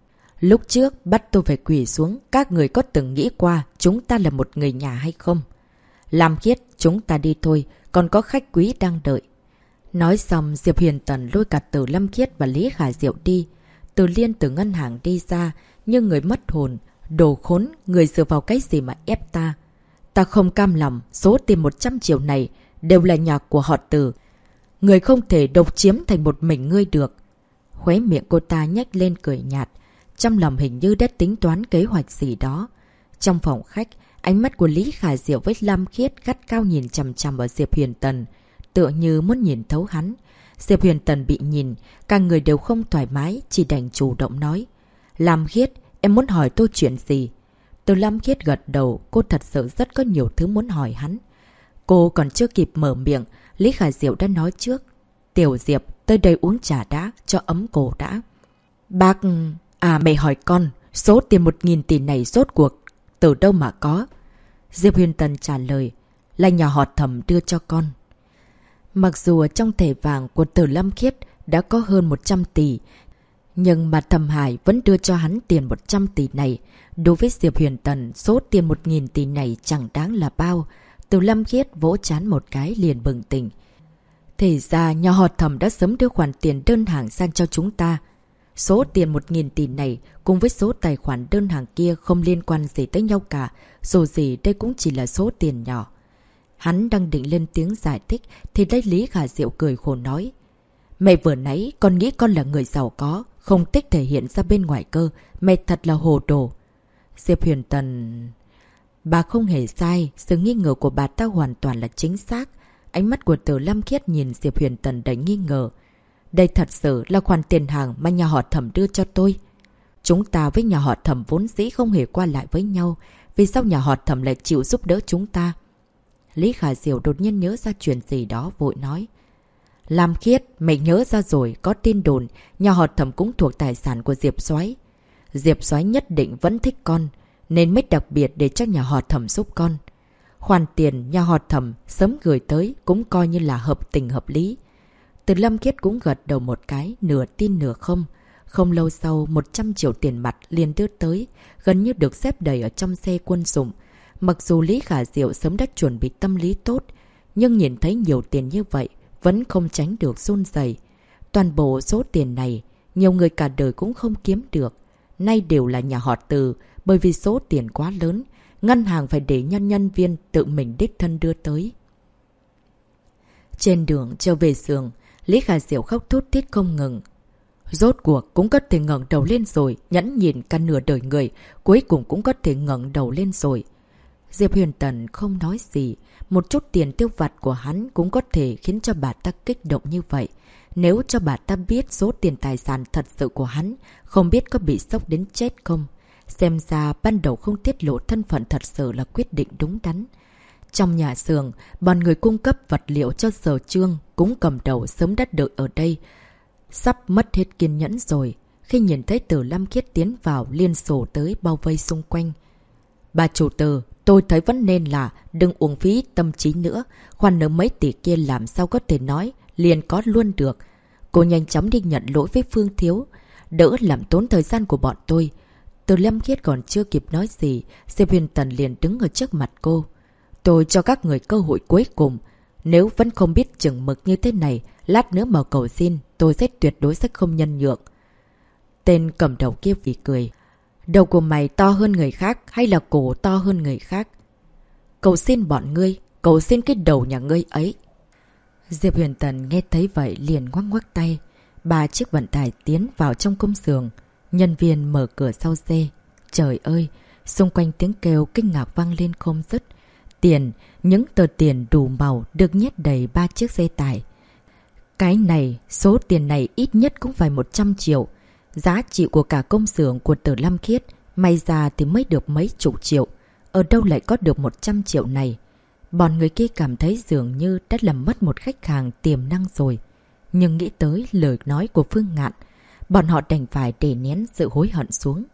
A: Lúc trước bắt tôi phải quỳ xuống, các người có từng nghĩ qua chúng ta là một người nhà hay không? Lam Khiết, chúng ta đi thôi, còn có khách quý đang đợi. Nói xong, Diệp Huyền Tần lôi cả Từ Lâm Khiết và Lý Khả Diệu đi. Từ Liên từ ngân hàng đi ra, như người mất hồn. Đồ khốn, người dựa vào cái gì mà ép ta? Ta không cam lòng, số tiền 100 triệu này đều là nhà của họ Từ. Người không thể độc chiếm thành một mình ngươi được. Khóe miệng cô ta nhếch lên cười nhạt. Trong lòng hình như đã tính toán kế hoạch gì đó. Trong phòng khách, ánh mắt của Lý Khả Diệu với Lam Khiết gắt cao nhìn chằm chằm vào Diệp Huyền Tần, tựa như muốn nhìn thấu hắn. Diệp Huyền Tần bị nhìn, cả người đều không thoải mái, chỉ đành chủ động nói. Lam Khiết, em muốn hỏi tôi chuyện gì? Từ Lam Khiết gật đầu, cô thật sự rất có nhiều thứ muốn hỏi hắn. Cô còn chưa kịp mở miệng, Lý Khả Diệu đã nói trước. Tiểu Diệp, tới đây uống trà đã, cho ấm cổ đã. Bác... À mày hỏi con, số tiền 1.000 tỷ này rốt cuộc, từ đâu mà có? Diệp Huyền Tần trả lời, là nhà họ Thẩm đưa cho con. Mặc dù trong thẻ vàng của Từ Lâm Khiết đã có hơn 100 tỷ, nhưng mà Thẩm Hải vẫn đưa cho hắn tiền 100 tỷ này. Đối với Diệp Huyền Tần, số tiền 1.000 tỷ này chẳng đáng là bao. Từ Lâm Khiết vỗ trán một cái liền bừng tỉnh. Thì ra nhà họ Thẩm đã sớm đưa khoản tiền đơn hàng sang cho chúng ta. Số tiền 1.000 tỷ này cùng với số tài khoản đơn hàng kia không liên quan gì tới nhau cả. Dù gì đây cũng chỉ là số tiền nhỏ. Hắn đang định lên tiếng giải thích thì đây Lý Khả Diệu cười khổ nói. Mẹ vừa nãy con nghĩ con là người giàu có, không thích thể hiện ra bên ngoài cơ. Mẹ thật là hồ đồ. Diệp Huyền Tần... Bà không hề sai, sự nghi ngờ của bà ta hoàn toàn là chính xác. Ánh mắt của Từ Lâm Khiết nhìn Diệp Huyền Tần đầy nghi ngờ. Đây thật sự là khoản tiền hàng mà nhà họ Thẩm đưa cho tôi. Chúng ta với nhà họ Thẩm vốn dĩ không hề qua lại với nhau. Vì sao nhà họ Thẩm lại chịu giúp đỡ chúng ta? Lý Khả Diệu đột nhiên nhớ ra chuyện gì đó vội nói. Lam Khiết, mày nhớ ra rồi, có tin đồn, nhà họ Thẩm cũng thuộc tài sản của Diệp Soái. Diệp Soái nhất định vẫn thích con, nên mới đặc biệt để cho nhà họ Thẩm giúp con. Khoản tiền nhà họ Thẩm sớm gửi tới cũng coi như là hợp tình hợp lý. Từ Lâm Khiết cũng gật đầu một cái, nửa tin nửa không. Không lâu sau, 100 triệu tiền mặt liền đưa tới, gần như được xếp đầy ở trong xe quân dụng. Mặc dù Lý Khả Diệu sớm đã chuẩn bị tâm lý tốt, nhưng nhìn thấy nhiều tiền như vậy, vẫn không tránh được run rẩy. Toàn bộ số tiền này, nhiều người cả đời cũng không kiếm được. Nay đều là nhà họ Từ, bởi vì số tiền quá lớn, ngân hàng phải để nhân viên tự mình đích thân đưa tới. Trên đường trở về giường, Lý Khả Diệu khóc thút thít không ngừng. Rốt cuộc cũng có thể ngẩng đầu lên rồi, nhẫn nhìn cả nửa đời người, cuối cùng cũng có thể ngẩng đầu lên rồi. Diệp Huyền Tần không nói gì, một chút tiền tiêu vặt của hắn cũng có thể khiến cho bà ta kích động như vậy. Nếu cho bà ta biết số tiền tài sản thật sự của hắn, không biết có bị sốc đến chết không. Xem ra ban đầu không tiết lộ thân phận thật sự là quyết định đúng đắn. Trong nhà xưởng, bọn người cung cấp vật liệu cho Sở Trương cũng cầm đầu sớm đất đợi ở đây. Sắp mất hết kiên nhẫn rồi. Khi nhìn thấy Từ Lâm Khiết tiến vào, liên sổ tới bao vây xung quanh. Bà chủ Từ, tôi thấy vẫn nên là đừng uổng phí tâm trí nữa. Khoản nợ mấy tỷ kia làm sao có thể nói, liền có luôn được. Cô nhanh chóng đi nhận lỗi với Phương Thiếu, đỡ làm tốn thời gian của bọn tôi. Từ Lâm Khiết còn chưa kịp nói gì, Diệp Huyền Tần liền đứng ở trước mặt cô. Tôi cho các người cơ hội cuối cùng. Nếu vẫn không biết chừng mực như thế này, lát nữa mà cầu xin, tôi sẽ tuyệt đối sẽ không nhân nhượng. Tên cầm đầu kia vì cười. Đầu của mày to hơn người khác hay là cổ to hơn người khác? Cầu xin bọn ngươi, cầu xin cái đầu nhà ngươi ấy. Diệp Huyền Tần nghe thấy vậy liền ngoắc ngoắc tay. 3 chiếc vận tải tiến vào trong công xưởng. Nhân viên mở cửa sau xe. Trời ơi, xung quanh tiếng kêu kinh ngạc vang lên không dứt. Tiền, những tờ tiền đủ màu được nhét đầy 3 chiếc xe tải. Cái này, số tiền này ít nhất cũng phải 100 triệu. Giá trị của cả công xưởng của Từ Lâm Khiết, may ra thì mới được mấy chục triệu. Ở đâu lại có được 100 triệu này? Bọn người kia cảm thấy dường như đã làm mất một khách hàng tiềm năng rồi. Nhưng nghĩ tới lời nói của Phương Ngạn, bọn họ đành phải đè nén sự hối hận xuống.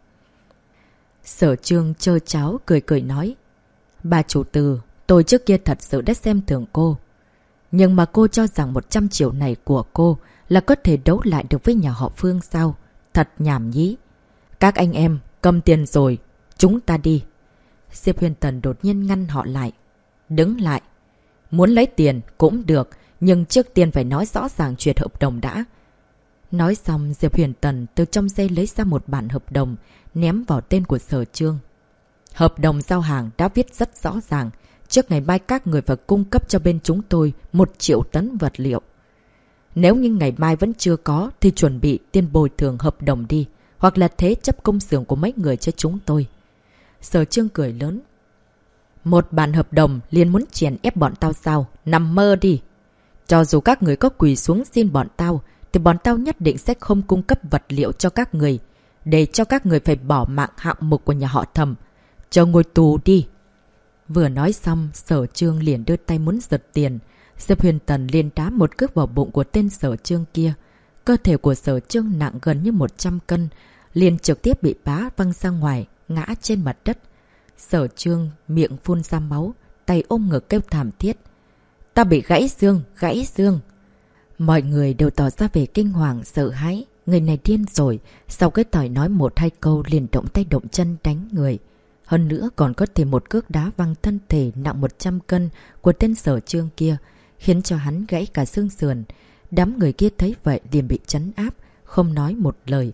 A: Sở Trương trơ cháo cười cười nói. Bà chủ Từ, tôi trước kia thật sự đã xem thường cô. Nhưng mà cô cho rằng 100 triệu này của cô là có thể đấu lại được với nhà họ Phương sao? Thật nhảm nhí. Các anh em, cầm tiền rồi, chúng ta đi. Diệp Huyền Tần đột nhiên ngăn họ lại. Đứng lại. Muốn lấy tiền cũng được, nhưng trước tiên phải nói rõ ràng chuyện hợp đồng đã. Nói xong, Diệp Huyền Tần từ trong xe lấy ra một bản hợp đồng, ném vào tên của Sở Chương. Hợp đồng giao hàng đã viết rất rõ ràng. Trước ngày mai các người phải cung cấp cho bên chúng tôi 1 triệu tấn vật liệu. Nếu như ngày mai vẫn chưa có thì chuẩn bị tiền bồi thường hợp đồng đi, hoặc là thế chấp công xưởng của mấy người cho chúng tôi. Sở Chương cười lớn. Một bản hợp đồng liền muốn chèn ép bọn tao sao? Nằm mơ đi. Cho dù các người có quỳ xuống xin bọn tao, thì bọn tao nhất định sẽ không cung cấp vật liệu cho các người, để cho các người phải bỏ mạng hạng mục của nhà họ Thẩm. Cho ngồi tù đi. Vừa nói xong, Sở Chương liền đưa tay muốn giật tiền. Diệp Huyền Tần liền đá một cước vào bụng của tên Sở Chương kia. Cơ thể của Sở Chương nặng gần như 100 cân, liền trực tiếp bị bá văng ra ngoài, ngã trên mặt đất. Sở Chương miệng phun ra máu, tay ôm ngực kêu thảm thiết. Ta bị gãy xương, gãy xương. Mọi người đều tỏ ra vẻ kinh hoàng, sợ hãi. Người này điên rồi. Sau cái tỏi nói 1-2 câu liền động tay động chân đánh người. Hơn nữa còn có thêm một cước đá văng thân thể nặng 100 cân của tên Sở Chương kia, khiến cho hắn gãy cả xương sườn. Đám người kia thấy vậy liền bị trấn áp, không nói một lời.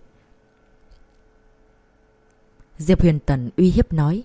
A: Diệp Huyền Tần uy hiếp nói.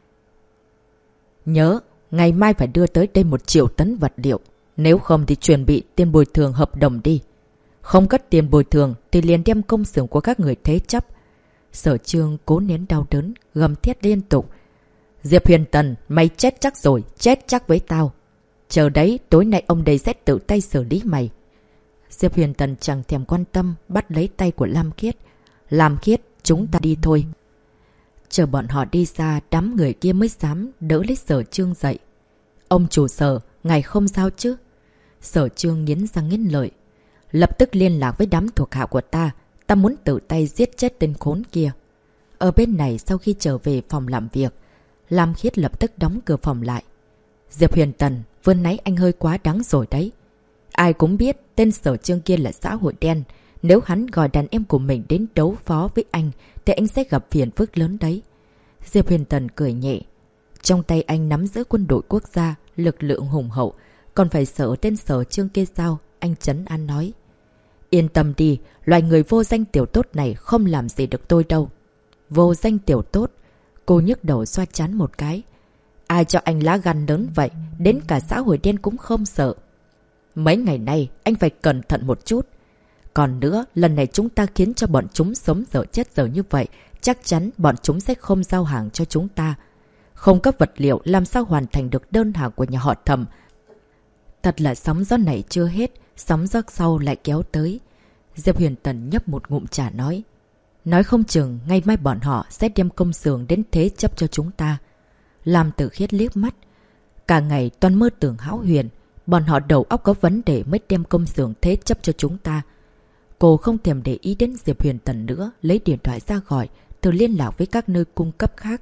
A: Nhớ, ngày mai phải đưa tới đây 1 triệu tấn vật liệu. Nếu không thì chuẩn bị tiền bồi thường hợp đồng đi. Không có tiền bồi thường thì liền đem công xưởng của các người thế chấp. Sở Chương cố nén đau đớn, gầm thét liên tục. Diệp Huyền Tần, mày chết chắc rồi, chết chắc với tao. Chờ đấy, tối nay ông đây sẽ tự tay xử lý mày. Diệp Huyền Tần chẳng thèm quan tâm, bắt lấy tay của Lam Khiết. Lam Khiết, chúng ta đi thôi. Chờ bọn họ đi ra, đám người kia mới dám đỡ lấy Sở Chương dậy. Ông chủ Sở, ngài không sao chứ? Sở Chương nghiến răng nghiến lợi. Lập tức liên lạc với đám thuộc hạ của ta. Ta muốn tự tay giết chết tên khốn kia. Ở bên này sau khi trở về phòng làm việc, Lam Khiết lập tức đóng cửa phòng lại. Diệp Huyền Tần, vừa nãy anh hơi quá đáng rồi đấy. Ai cũng biết tên Sở Chương kia là xã hội đen. Nếu hắn gọi đàn em của mình đến đấu phó với anh thì anh sẽ gặp phiền phức lớn đấy. Diệp Huyền Tần cười nhẹ. Trong tay anh nắm giữ quân đội quốc gia, lực lượng hùng hậu. Còn phải sợ tên Sở Chương kia sao? Anh trấn an nói. Yên tâm đi, loài người vô danh tiểu tốt này không làm gì được tôi đâu. Vô danh tiểu tốt. Cô nhức đầu xoa chán một cái. Ai cho anh lá gan lớn vậy, đến cả xã hội đen cũng không sợ. Mấy ngày nay, anh phải cẩn thận một chút. Còn nữa, lần này chúng ta khiến cho bọn chúng sống dở chết dở như vậy, chắc chắn bọn chúng sẽ không giao hàng cho chúng ta. Không có vật liệu làm sao hoàn thành được đơn hàng của nhà họ Thẩm. Thật là sóng gió này chưa hết, sóng gió sau lại kéo tới. Diệp Huyền Tần nhấp một ngụm trà nói. Nói không chừng, ngày mai bọn họ sẽ đem công xưởng đến thế chấp cho chúng ta. Lam Tử Khiết liếc mắt. Cả ngày toàn mơ tưởng hão huyền. Bọn họ đầu óc có vấn đề mới đem công xưởng thế chấp cho chúng ta. Cô không thèm để ý đến Diệp Huyền Tần nữa, lấy điện thoại ra gọi, thử liên lạc với các nơi cung cấp khác.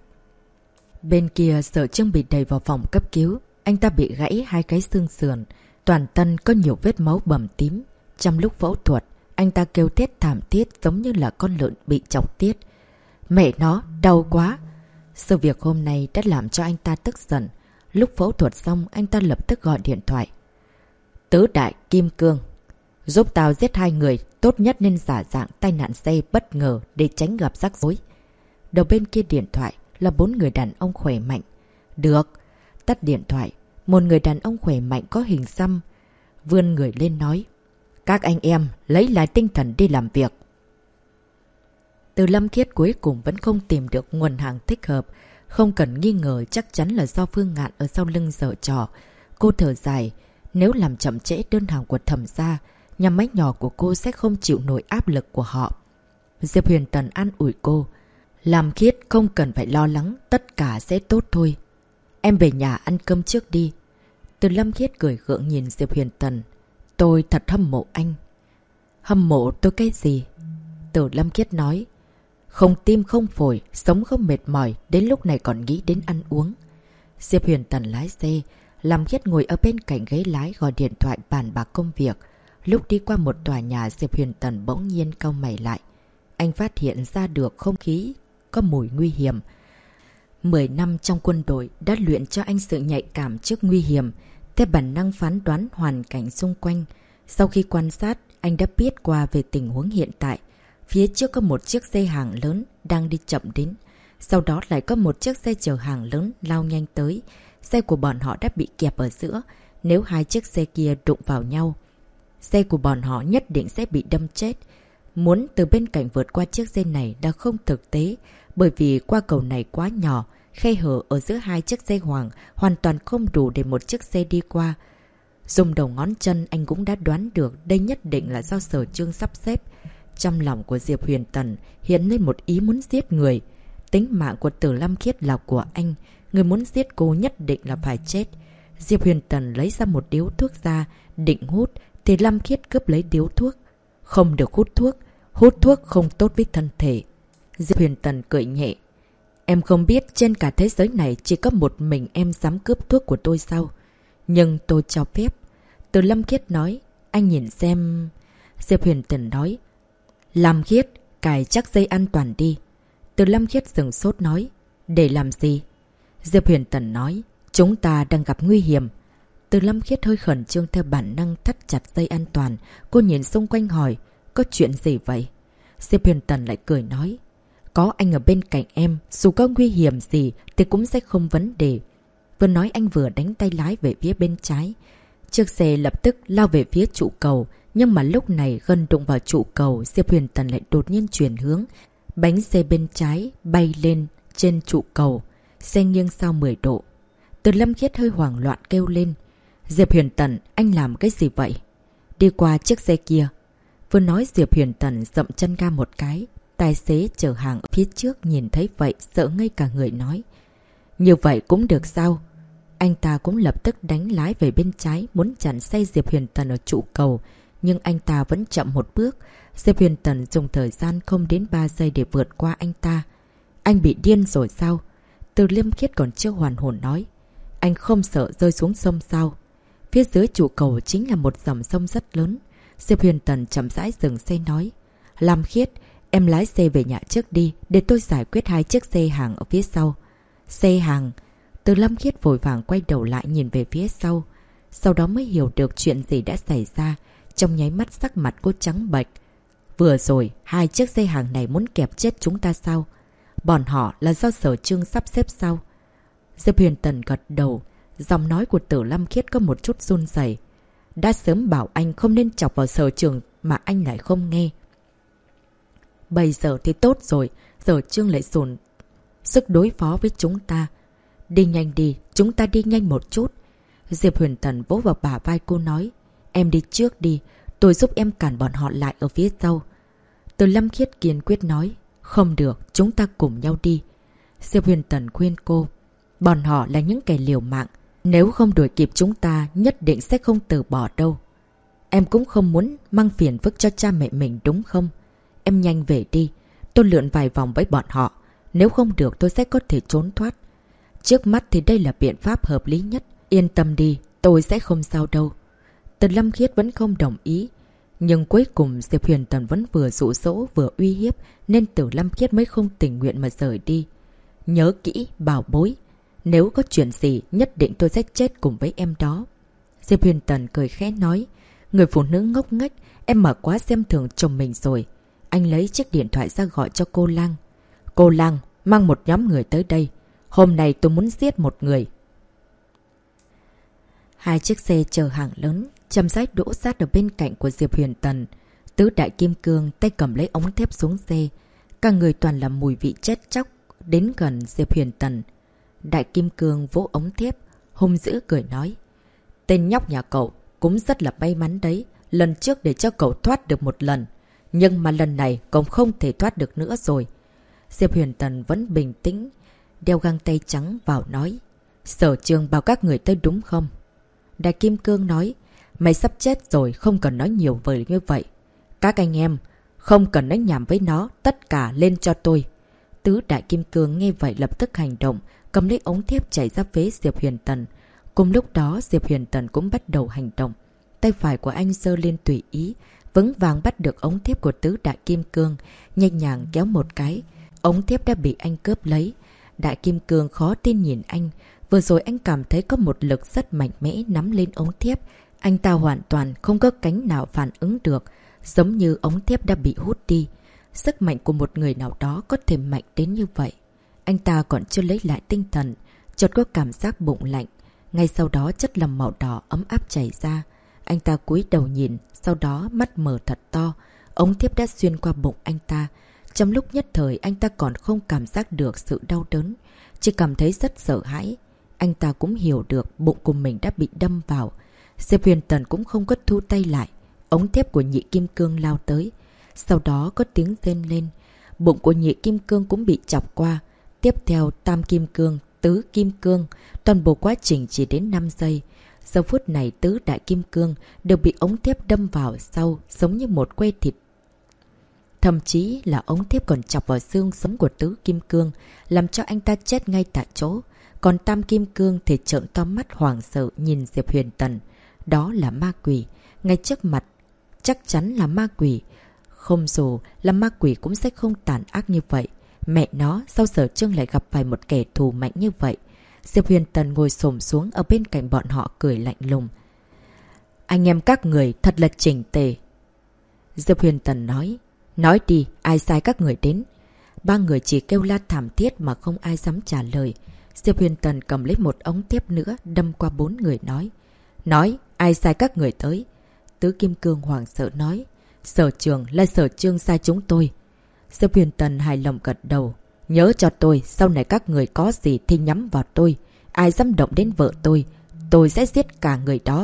A: Bên kia Sở Chương bị đẩy vào phòng cấp cứu. Anh ta bị gãy 2 cái xương sườn, toàn thân có nhiều vết máu bầm tím. Trong lúc phẫu thuật, anh ta kêu thét thảm thiết giống như là con lợn bị chọc tiết. Mẹ nó, đau quá! Sự việc hôm nay đã làm cho anh ta tức giận. Lúc phẫu thuật xong, anh ta lập tức gọi điện thoại. Tứ Đại Kim Cương, giúp tao giết 2 người, tốt nhất nên giả dạng tai nạn xe bất ngờ để tránh gặp rắc rối. Đầu bên kia điện thoại là 4 người đàn ông khỏe mạnh. Được. Tắt điện thoại, một người đàn ông khỏe mạnh có hình xăm vươn người lên nói. Các anh em lấy lại tinh thần đi làm việc. Từ Lâm Khiết cuối cùng vẫn không tìm được nguồn hàng thích hợp. Không cần nghi ngờ, chắc chắn là do Phương Ngạn ở sau lưng giở trò. Cô thở dài. Nếu làm chậm trễ đơn hàng của Thẩm gia, nhà máy nhỏ của cô sẽ không chịu nổi áp lực của họ. Diệp Huyền Tần an ủi cô. Lam Khiết không cần phải lo lắng, tất cả sẽ tốt thôi. Em về nhà ăn cơm trước đi. Từ Lâm Khiết cười gượng nhìn Diệp Huyền Tần. Tôi thật hâm mộ anh. Hâm mộ tôi cái gì? Từ Lâm Khiết nói. Không tim không phổi, sống không mệt mỏi, đến lúc này còn nghĩ đến ăn uống. Diệp Huyền Tần lái xe. Lam Khiết ngồi ở bên cạnh ghế lái gọi điện thoại bàn bạc công việc. Lúc đi qua một tòa nhà, Diệp Huyền Tần bỗng nhiên cau mày lại. anh phát hiện ra được không khí có mùi nguy hiểm. 10 năm trong quân đội đã luyện cho anh sự nhạy cảm trước nguy hiểm, theo bản năng phán đoán hoàn cảnh xung quanh. Sau khi quan sát, anh đã biết qua về tình huống hiện tại. Phía trước có một chiếc xe hàng lớn đang đi chậm đến. Sau đó lại có một chiếc xe chở hàng lớn lao nhanh tới. Xe của bọn họ đã bị kẹp ở giữa. Nếu hai chiếc xe kia đụng vào nhau, xe của bọn họ nhất định sẽ bị đâm chết. Muốn từ bên cạnh vượt qua chiếc xe này đã không thực tế, bởi vì qua cầu này quá nhỏ, khe hở ở giữa hai chiếc xe hoàng hoàn toàn không đủ để một chiếc xe đi qua. Dùng đầu ngón chân anh cũng đã đoán được đây nhất định là do Sở Chương sắp xếp. Trong lòng của Diệp Huyền Tần hiện lên một ý muốn giết người. Tính mạng của Tử Lam Khiết là của anh, người muốn giết cô nhất định là phải chết. Diệp Huyền Tần lấy ra một điếu thuốc ra, định hút, thì Lam Khiết cướp lấy điếu thuốc. Không được hút thuốc không tốt với thân thể. Diệp Huyền Tần cười nhẹ. Em không biết trên cả thế giới này chỉ có một mình em dám cướp thuốc của tôi sao? Nhưng tôi cho phép. Từ Lam Khiết nói, anh nhìn xem. Diệp Huyền Tần nói, Lam Khiết, cài chắc dây an toàn đi. Từ Lam Khiết sửng sốt nói, để làm gì? Diệp Huyền Tần nói, chúng ta đang gặp nguy hiểm. Từ Lam Khiết hơi khẩn trương theo bản năng thắt chặt dây an toàn. Cô nhìn xung quanh hỏi, có chuyện gì vậy? Diệp Huyền Tần lại cười nói, có anh ở bên cạnh em, dù có nguy hiểm gì thì cũng sẽ không vấn đề. Vừa nói anh vừa đánh tay lái về phía bên trái. Chiếc xe lập tức lao về phía trụ cầu, nhưng mà lúc này gần đụng vào trụ cầu, Diệp Huyền Tần lại đột nhiên chuyển hướng. Bánh xe bên trái bay lên trên trụ cầu, xe nghiêng sau 10 độ. Từ Lâm Khiết hơi hoảng loạn kêu lên, Diệp Huyền Tần, anh làm cái gì vậy? Đi qua chiếc xe kia. Vừa nói Diệp Huyền Tần dậm chân ga một cái. Tài xế chở hàng ở phía trước nhìn thấy vậy sợ ngây cả người nói, như vậy cũng được sao? Anh ta cũng lập tức đánh lái về bên trái muốn chặn xe Diệp Huyền Tần ở trụ cầu, nhưng anh ta vẫn chậm một bước. Diệp Huyền Tần dùng thời gian không đến 3 giây để vượt qua anh ta. Anh bị điên rồi sao? Từ Liêm Khiết còn chưa hoàn hồn nói, anh không sợ rơi xuống sông sao? Phía dưới trụ cầu chính là một dòng sông rất lớn. Diệp Huyền Tần chậm rãi dừng xe nói, Lam Khiết, em lái xe về nhà trước đi, để tôi giải quyết hai chiếc xe hàng ở phía sau. Xe hàng? Từ Lam Khiết vội vàng quay đầu lại nhìn về phía sau. Sau đó mới hiểu được chuyện gì đã xảy ra. Trong nháy mắt sắc mặt cô trắng bệch. Vừa rồi, hai chiếc xe hàng này muốn kẹp chết chúng ta sao? Bọn họ là do Sở Chương sắp xếp sao? Diệp Huyền Tần gật đầu. Giọng nói của Tử Lam Khiết có một chút run rẩy. Đã sớm bảo anh không nên chọc vào Sở Chương mà anh lại không nghe. Bây giờ thì tốt rồi, Sở Chương lại dồn sức đối phó với chúng ta. Đi nhanh đi, chúng ta đi nhanh một chút. Diệp Huyền Tần vỗ vào bả vai cô nói, em đi trước đi, tôi giúp em cản bọn họ lại ở phía sau. Từ Lâm Khiết kiên quyết nói, không được, chúng ta cùng nhau đi. Diệp Huyền Tần khuyên cô, bọn họ là những kẻ liều mạng, nếu không đuổi kịp chúng ta nhất định sẽ không từ bỏ đâu. Em cũng không muốn mang phiền phức cho cha mẹ mình đúng không? Em nhanh về đi, tôi lượn vài vòng với bọn họ, nếu không được tôi sẽ có thể trốn thoát. Trước mắt thì đây là biện pháp hợp lý nhất, yên tâm đi, tôi sẽ không sao đâu. Từ Lâm Khiết vẫn không đồng ý, nhưng cuối cùng Diệp Huyền Tần vẫn vừa dụ dỗ vừa uy hiếp nên Từ Lâm Khiết mới không tình nguyện mà rời đi. Nhớ kỹ, bảo bối, nếu có chuyện gì nhất định tôi sẽ chết cùng với em đó. Diệp Huyền Tần cười khẽ nói, người phụ nữ ngốc nghếch, em mà quá xem thường chồng mình rồi. Anh lấy chiếc điện thoại ra gọi cho cô Lang. Cô Lang, mang một nhóm người tới đây. Hôm nay tôi muốn giết một người. Hai chiếc xe chở hàng lớn chậm rãi đỗ sát ở bên cạnh của Diệp Huyền Tần. Tứ Đại Kim Cương tay cầm lấy ống thép xuống xe. Cả người toàn là mùi vị chết chóc đến gần Diệp Huyền Tần. Đại Kim Cương vỗ ống thép, hung dữ cười nói, tên nhóc nhà cậu cũng rất là may mắn đấy. Lần trước để cho cậu thoát được một lần, nhưng mà lần này cậu không thể thoát được nữa rồi. Diệp Huyền Tần vẫn bình tĩnh, đeo găng tay trắng vào nói, Sở Chương bảo các người tới đúng không? Đại Kim Cương nói, mày sắp chết rồi, không cần nói nhiều vời như vậy. Các anh em, không cần nói nhảm với nó, tất cả lên cho tôi. Tứ Đại Kim Cương nghe vậy lập tức hành động, cầm lấy ống thép chạy ra phía Diệp Huyền Tần. Cùng lúc đó Diệp Huyền Tần cũng bắt đầu hành động. Tay phải của anh giơ lên tùy ý, vững vàng bắt được ống thiếp của Tứ Đại Kim Cương, nhanh nhàng kéo một cái. Ống thiếp đã bị anh cướp lấy. Đại Kim Cương khó tin nhìn anh. Vừa rồi anh cảm thấy có một lực rất mạnh mẽ nắm lên ống thiếp. Anh ta hoàn toàn không có cánh nào phản ứng được, giống như ống thiếp đã bị hút đi. Sức mạnh của một người nào đó có thể mạnh đến như vậy. Anh ta còn chưa lấy lại tinh thần, chợt có cảm giác bụng lạnh. Ngay sau đó chất lỏng màu đỏ ấm áp chảy ra. Anh ta cúi đầu nhìn, sau đó mắt mở thật to. Ống thiếp đã xuyên qua bụng anh ta. Trong lúc nhất thời anh ta còn không cảm giác được sự đau đớn, chỉ cảm thấy rất sợ hãi. Anh ta cũng hiểu được bụng của mình đã bị đâm vào. Diệp Huyền Tần cũng không có thu tay lại. Ống thép của Nhị Kim Cương lao tới. Sau đó có tiếng rên lên. Bụng của Nhị Kim Cương cũng bị chọc qua. Tiếp theo Tam Kim Cương, Tứ Kim Cương. Toàn bộ quá trình chỉ đến 5 giây. Giờ phút này Tứ Đại Kim Cương đều bị ống thép đâm vào sau, giống như một que thịt. Thậm chí là ống thép còn chọc vào xương sống của Tứ Kim Cương, làm cho anh ta chết ngay tại chỗ. Còn Tam Kim Cương thì trợn to mắt hoảng sợ nhìn Diệp Huyền Tần. Đó là ma quỷ. Ngay trước mặt, chắc chắn là ma quỷ. Không dù là ma quỷ cũng sẽ không tàn ác như vậy. Mẹ nó, sao Sở Trương lại gặp phải một kẻ thù mạnh như vậy? Diệp Huyền Tần ngồi xổm xuống ở bên cạnh bọn họ cười lạnh lùng. Anh em các người thật là chỉnh tề. Diệp Huyền Tần nói. Nói đi, ai sai các người đến? Ba người chỉ kêu la thảm thiết mà không ai dám trả lời. Diệp Huyền Tần cầm lấy một ống tiếp nữa đâm qua 4 người nói. Nói, ai sai các người tới? Tứ Kim Cương hoảng sợ nói. Sở Trường là Sở Trương sai chúng tôi. Diệp Huyền Tần hài lòng gật đầu. Nhớ cho tôi, sau này các người có gì thì nhắm vào tôi. Ai dám động đến vợ tôi sẽ giết cả người đó.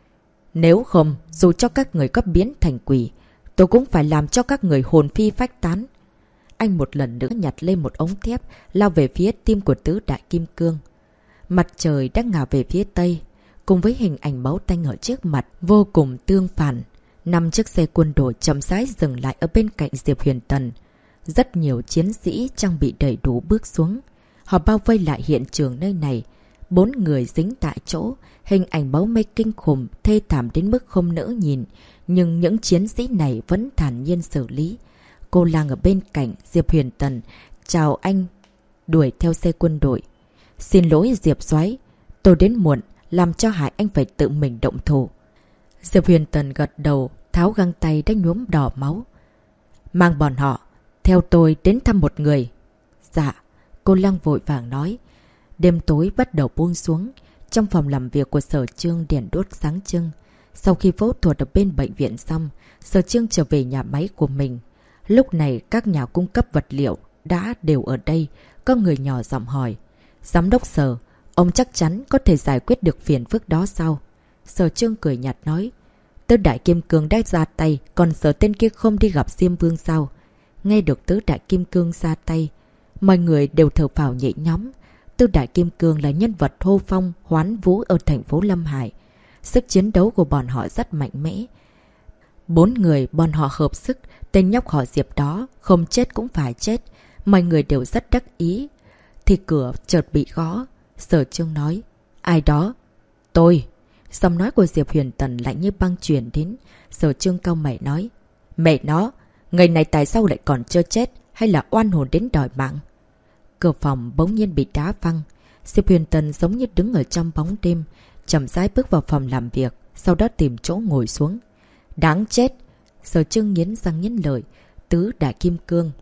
A: Nếu không, dù cho các người có biến thành quỷ, tôi cũng phải làm cho các người hồn phi phách tán. Anh một lần nữa nhặt lên một ống thép, lao về phía tim của Tứ Đại Kim Cương. Mặt trời đang ngả về phía tây, cùng với hình ảnh máu tanh ở trước mặt, vô cùng tương phản. 5 chiếc xe quân đội chậm rãi dừng lại ở bên cạnh Diệp Huyền Tần. Rất nhiều chiến sĩ trang bị đầy đủ bước xuống. Họ bao vây lại hiện trường nơi này. 4 người dính tại chỗ, hình ảnh máu me kinh khủng, thê thảm đến mức không nỡ nhìn. Nhưng những chiến sĩ này vẫn thản nhiên xử lý. Cô Lang ở bên cạnh Diệp Huyền Tần. Chào anh. Đuổi theo xe quân đội. Xin lỗi Diệp Soái, tôi đến muộn, làm cho hại anh phải tự mình động thủ. Diệp Huyền Tần gật đầu, tháo găng tay đã nhuốm đỏ máu. Mang bọn họ, theo tôi đến thăm một người. Dạ, cô Lang vội vàng nói. Đêm tối bắt đầu buông xuống. Trong phòng làm việc của Sở Trương đèn đốt sáng trưng. Sau khi phẫu thuật ở bên bệnh viện xong, Sở Trương trở về nhà máy của mình. Lúc này các nhà cung cấp vật liệu đã đều ở đây. Có người nhỏ giọng hỏi. Giám đốc Sở, ông chắc chắn có thể giải quyết được phiền phức đó sao? Sở Trương cười nhạt nói. Tứ Đại Kim Cương đã ra tay, còn Sở tên kia không đi gặp Diêm Vương sao? Nghe được Tứ Đại Kim Cương ra tay, mọi người đều thở phào nhẹ nhõm. Tứ Đại Kim Cương là nhân vật hô phong, hoán vũ ở thành phố Lâm Hải. Sức chiến đấu của bọn họ rất mạnh mẽ. 4 người bọn họ hợp sức, tên nhóc họ Diệp đó, không chết cũng phải chết. Mọi người đều rất đắc ý. Thì cửa chợt bị gõ. Sở Trương nói. Ai đó? Tôi. Giọng nói của Diệp Huyền Tần lạnh như băng truyền đến. Sở Trương cau mày nói. Mẹ nó, người này tại sao lại còn chưa chết, hay là oan hồn đến đòi mạng? Cửa phòng bỗng nhiên bị đá văng. Diệp Huyền Tần giống như đứng ở trong bóng đêm, chậm rãi bước vào phòng làm việc, sau đó tìm chỗ ngồi xuống. Đáng chết! Sở Trương nghiến răng nghiến lợi. Tứ Đại Kim Cương.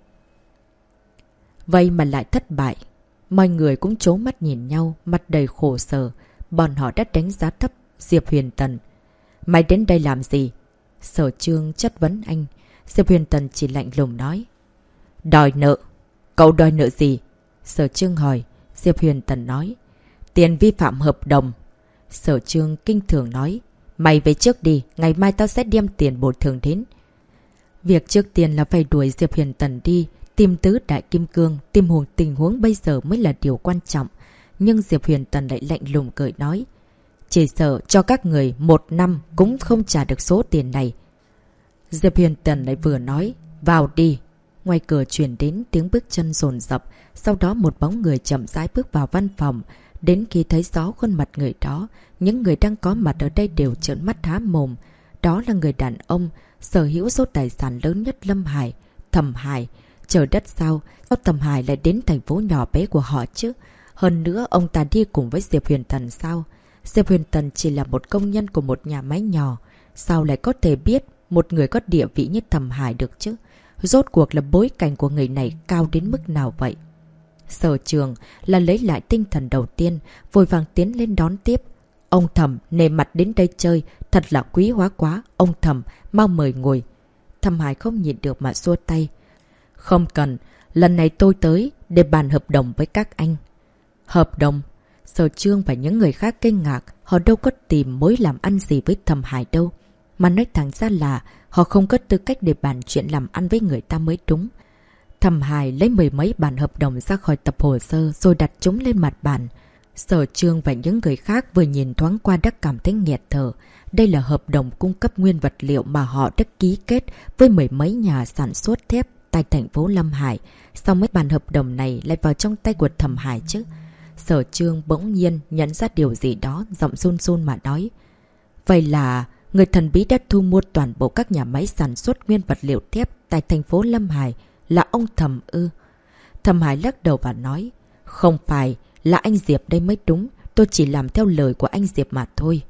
A: Vậy mà lại thất bại. Mọi người cũng trố mắt nhìn nhau, mặt đầy khổ sở. Bọn họ đã đánh giá thấp Diệp Huyền Tần. Mày đến đây làm gì? Sở Trương chất vấn anh. Diệp Huyền Tần chỉ lạnh lùng nói. Đòi nợ. Cậu đòi nợ gì? Sở Trương hỏi. Diệp Huyền Tần nói. Tiền vi phạm hợp đồng. Sở Trương kinh thường nói. Mày về trước đi, ngày mai tao sẽ đem tiền bồi thường đến. Việc trước tiên là phải đuổi Diệp Huyền Tần đi, tìm Tứ Đại Kim Cương, tìm tình huống bây giờ mới là điều quan trọng. Nhưng Diệp Huyền Tần lại lạnh lùng cười nói. Chỉ sợ cho các người 1 năm cũng không trả được số tiền này. Diệp Huyền Tần lại vừa nói. Vào đi. Ngoài cửa truyền đến tiếng bước chân dồn dập. Sau đó một bóng người chậm rãi bước vào văn phòng. Đến khi thấy rõ khuôn mặt người đó, những người đang có mặt ở đây đều trợn mắt há mồm. Đó là người đàn ông sở hữu số tài sản lớn nhất Lâm Hải, Thẩm Hải. Trời đất sao Thẩm Hải lại đến thành phố nhỏ bé của họ chứ? Hơn nữa ông ta đi cùng với Diệp Huyền Tần sao? Diệp Huyền Tần chỉ là một công nhân của một nhà máy nhỏ. Sao lại có thể biết một người có địa vị như Thẩm Hải được chứ? Rốt cuộc là bối cảnh của người này cao đến mức nào vậy? Sở Trường là lấy lại tinh thần đầu tiên, vội vàng tiến lên đón tiếp. Ông Thẩm nề mặt đến đây chơi, thật là quý hóa quá. Ông Thẩm, mau mời ngồi. Thẩm Hải không nhịn được mà xua tay. Không cần, lần này tôi tới để bàn hợp đồng với các anh. Hợp đồng? Sở Trương và những người khác kinh ngạc, họ đâu có tìm mối làm ăn gì với Thẩm Hải đâu. Mà nói thẳng ra là họ không có tư cách để bàn chuyện làm ăn với người ta mới đúng. Thẩm Hải lấy mười mấy bản hợp đồng ra khỏi tập hồ sơ rồi đặt chúng lên mặt bàn. Sở Trương và những người khác vừa nhìn thoáng qua đã cảm thấy nghẹt thở. Đây là hợp đồng cung cấp nguyên vật liệu mà họ đã ký kết với mười mấy nhà sản xuất thép tại thành phố Lâm Hải. Sao mấy bản hợp đồng này lại vào trong tay của Thẩm Hải chứ? Sở Trương bỗng nhiên nhận ra điều gì đó, giọng run run mà nói. Vậy là người thần bí đã thu mua toàn bộ các nhà máy sản xuất nguyên vật liệu thép tại thành phố Lâm Hải, là ông Thẩm ư? Thẩm Hải lắc đầu và nói. Không phải, là anh Diệp đây mới đúng. Tôi chỉ làm theo lời của anh Diệp mà thôi.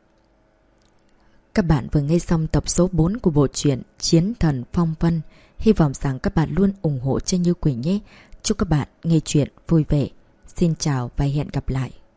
A: Các bạn vừa nghe xong tập số 4 của bộ truyện Chiến Thần Phong Vân. Hy vọng rằng các bạn luôn ủng hộ cho Như Quỳnh nhé. Chúc các bạn nghe chuyện vui vẻ. Xin chào và hẹn gặp lại.